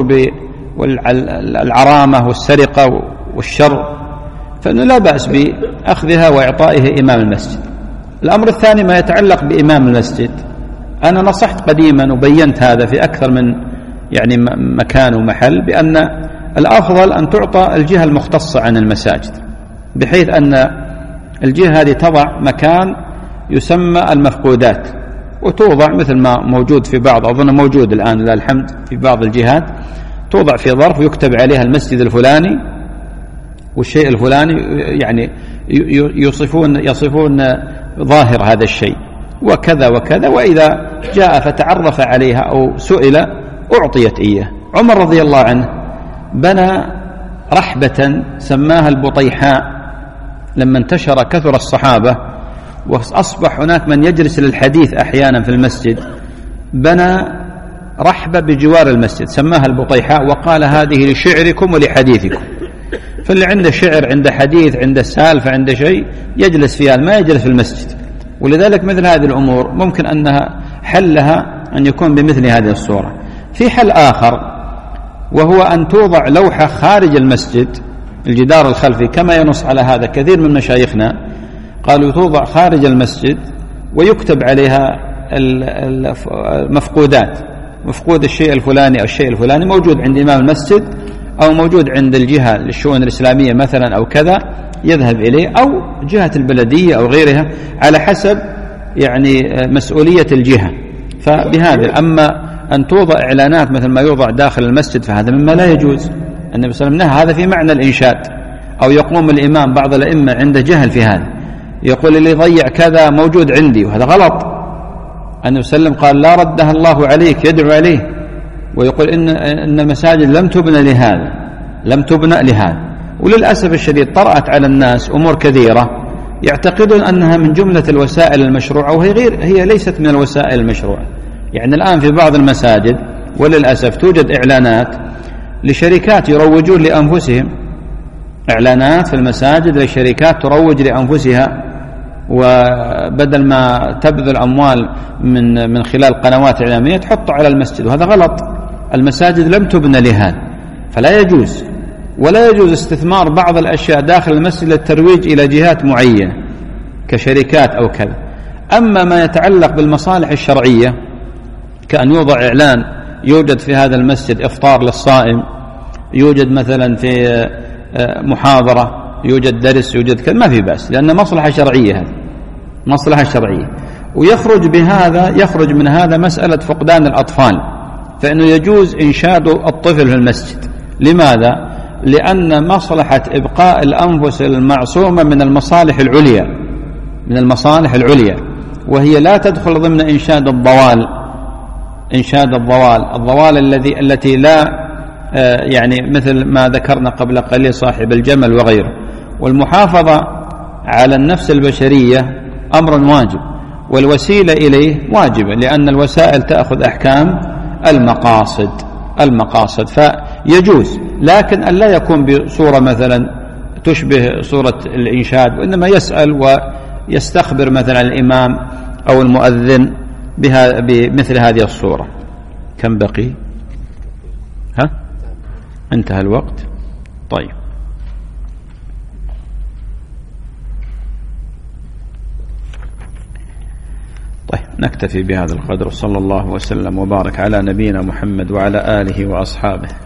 بالعرامة والسرقة والشر، فإنه لا بأس بأخذها وإعطائه إمام المسجد. الأمر الثاني ما يتعلق بإمام المسجد، أنا نصحت قديما وبينت هذا في أكثر من يعني مكان ومحل، بأن الأفضل أن تعطى الجهة المختصة عن المساجد، بحيث أن الجهة هذه تضع مكان يسمى المفقودات، وتوضع مثل ما موجود في بعض، أظن موجود الآن لله الحمد في بعض الجهات، توضع في ظرف ويكتب عليها المسجد الفلاني والشيء الفلاني، يعني يصفون يصفون ظاهر هذا الشيء وكذا وكذا، وإذا جاء فتعرف عليها أو سئل أعطيت إياه. عمر رضي الله عنه بنى رحبة سماها البطيحاء، لما انتشر كثر الصحابة وأصبح هناك من يجلس للحديث أحيانا في المسجد، بنى رحبة بجوار المسجد سماها البطيحاء، وقال هذه لشعركم ولحديثكم. فاللي عنده شعر، عنده حديث، عنده سالفة، عنده شيء يجلس فيها، ما يجلس في المسجد. ولذلك مثل هذه الأمور ممكن أنها حلها أن يكون بمثل هذه الصورة. في حل آخر، وهو أن توضع لوحة خارج المسجد، الجدار الخلفي، كما ينص على هذا كثير من مشايخنا، قالوا توضع خارج المسجد ويكتب عليها المفقودات، مفقود الشيء الفلاني أو الشيء الفلاني موجود عند إمام المسجد، أو موجود عند الجهة للشؤون الإسلامية مثلا أو كذا، يذهب إليه، أو جهة البلدية أو غيرها، على حسب يعني مسؤولية الجهة. فبهذا، أما أن توضع إعلانات مثل ما يوضع داخل المسجد فهذا مما لا يجوز. النبي صلى الله عليه وسلم نهى هذا في معنى الإنشاد. أو يقوم الإمام، بعض الأئمة عنده جهل في هذا، يقول اللي يضيع كذا موجود عندي، وهذا غلط. النبي صلى الله عليه وسلم قال لا ردها الله عليك، يدعو عليه، ويقول إن, إن المساجد لم تبنى لهذا، لم تبنى لهذا. وللأسف الشديد طرأت على الناس أمور كثيرة يعتقدون أنها من جملة الوسائل المشروعة، وهي غير، هي ليست من الوسائل المشروعة. يعني الآن في بعض المساجد وللأسف توجد إعلانات لشركات يروجون لأنفسهم، إعلانات في المساجد لشركات تروج لأنفسها، وبدل ما تبذل أموال من من خلال قنوات إعلامية تحط على المسجد، وهذا غلط. المساجد لم تبنى لهذا، فلا يجوز. ولا يجوز استثمار بعض الأشياء داخل المسجد للترويج إلى جهات معينة كشركات أو كذا. أما ما يتعلق بالمصالح الشرعية، كأن يوضع إعلان يوجد في هذا المسجد إفطار للصائم، يوجد مثلا في محاضرة، يوجد درس، يوجد كذا، ما في بأس، لأن مصلحة شرعية، هذه مصلحة شرعية. ويخرج بهذا، يخرج من هذا مسألة فقدان الأطفال، فإنه يجوز إنشاد الطفل في المسجد. لماذا؟ لأن مصلحة إبقاء الأنفس المعصومة من المصالح العليا، من المصالح العليا، وهي لا تدخل ضمن إنشاد الضوال. إنشاد الضوال، الضوال الذي التي لا يعني مثل ما ذكرنا قبل قليل صاحب الجمل وغيره. والمحافظة على النفس البشرية أمر واجب، والوسيلة إليه واجبة، لأن الوسائل تأخذ أحكام المقاصد المقاصد فيجوز، لكن أن لا يكون بصورة مثلا تشبه صورة الإنشاد، وإنما يسأل ويستخبر مثلا الإمام أو المؤذن بها بمثل هذه الصورة. كم بقي؟ ها؟ انتهى الوقت. طيب، طيب نكتفي بهذا القدر، صلى الله وسلم وبارك على نبينا محمد وعلى آله وأصحابه.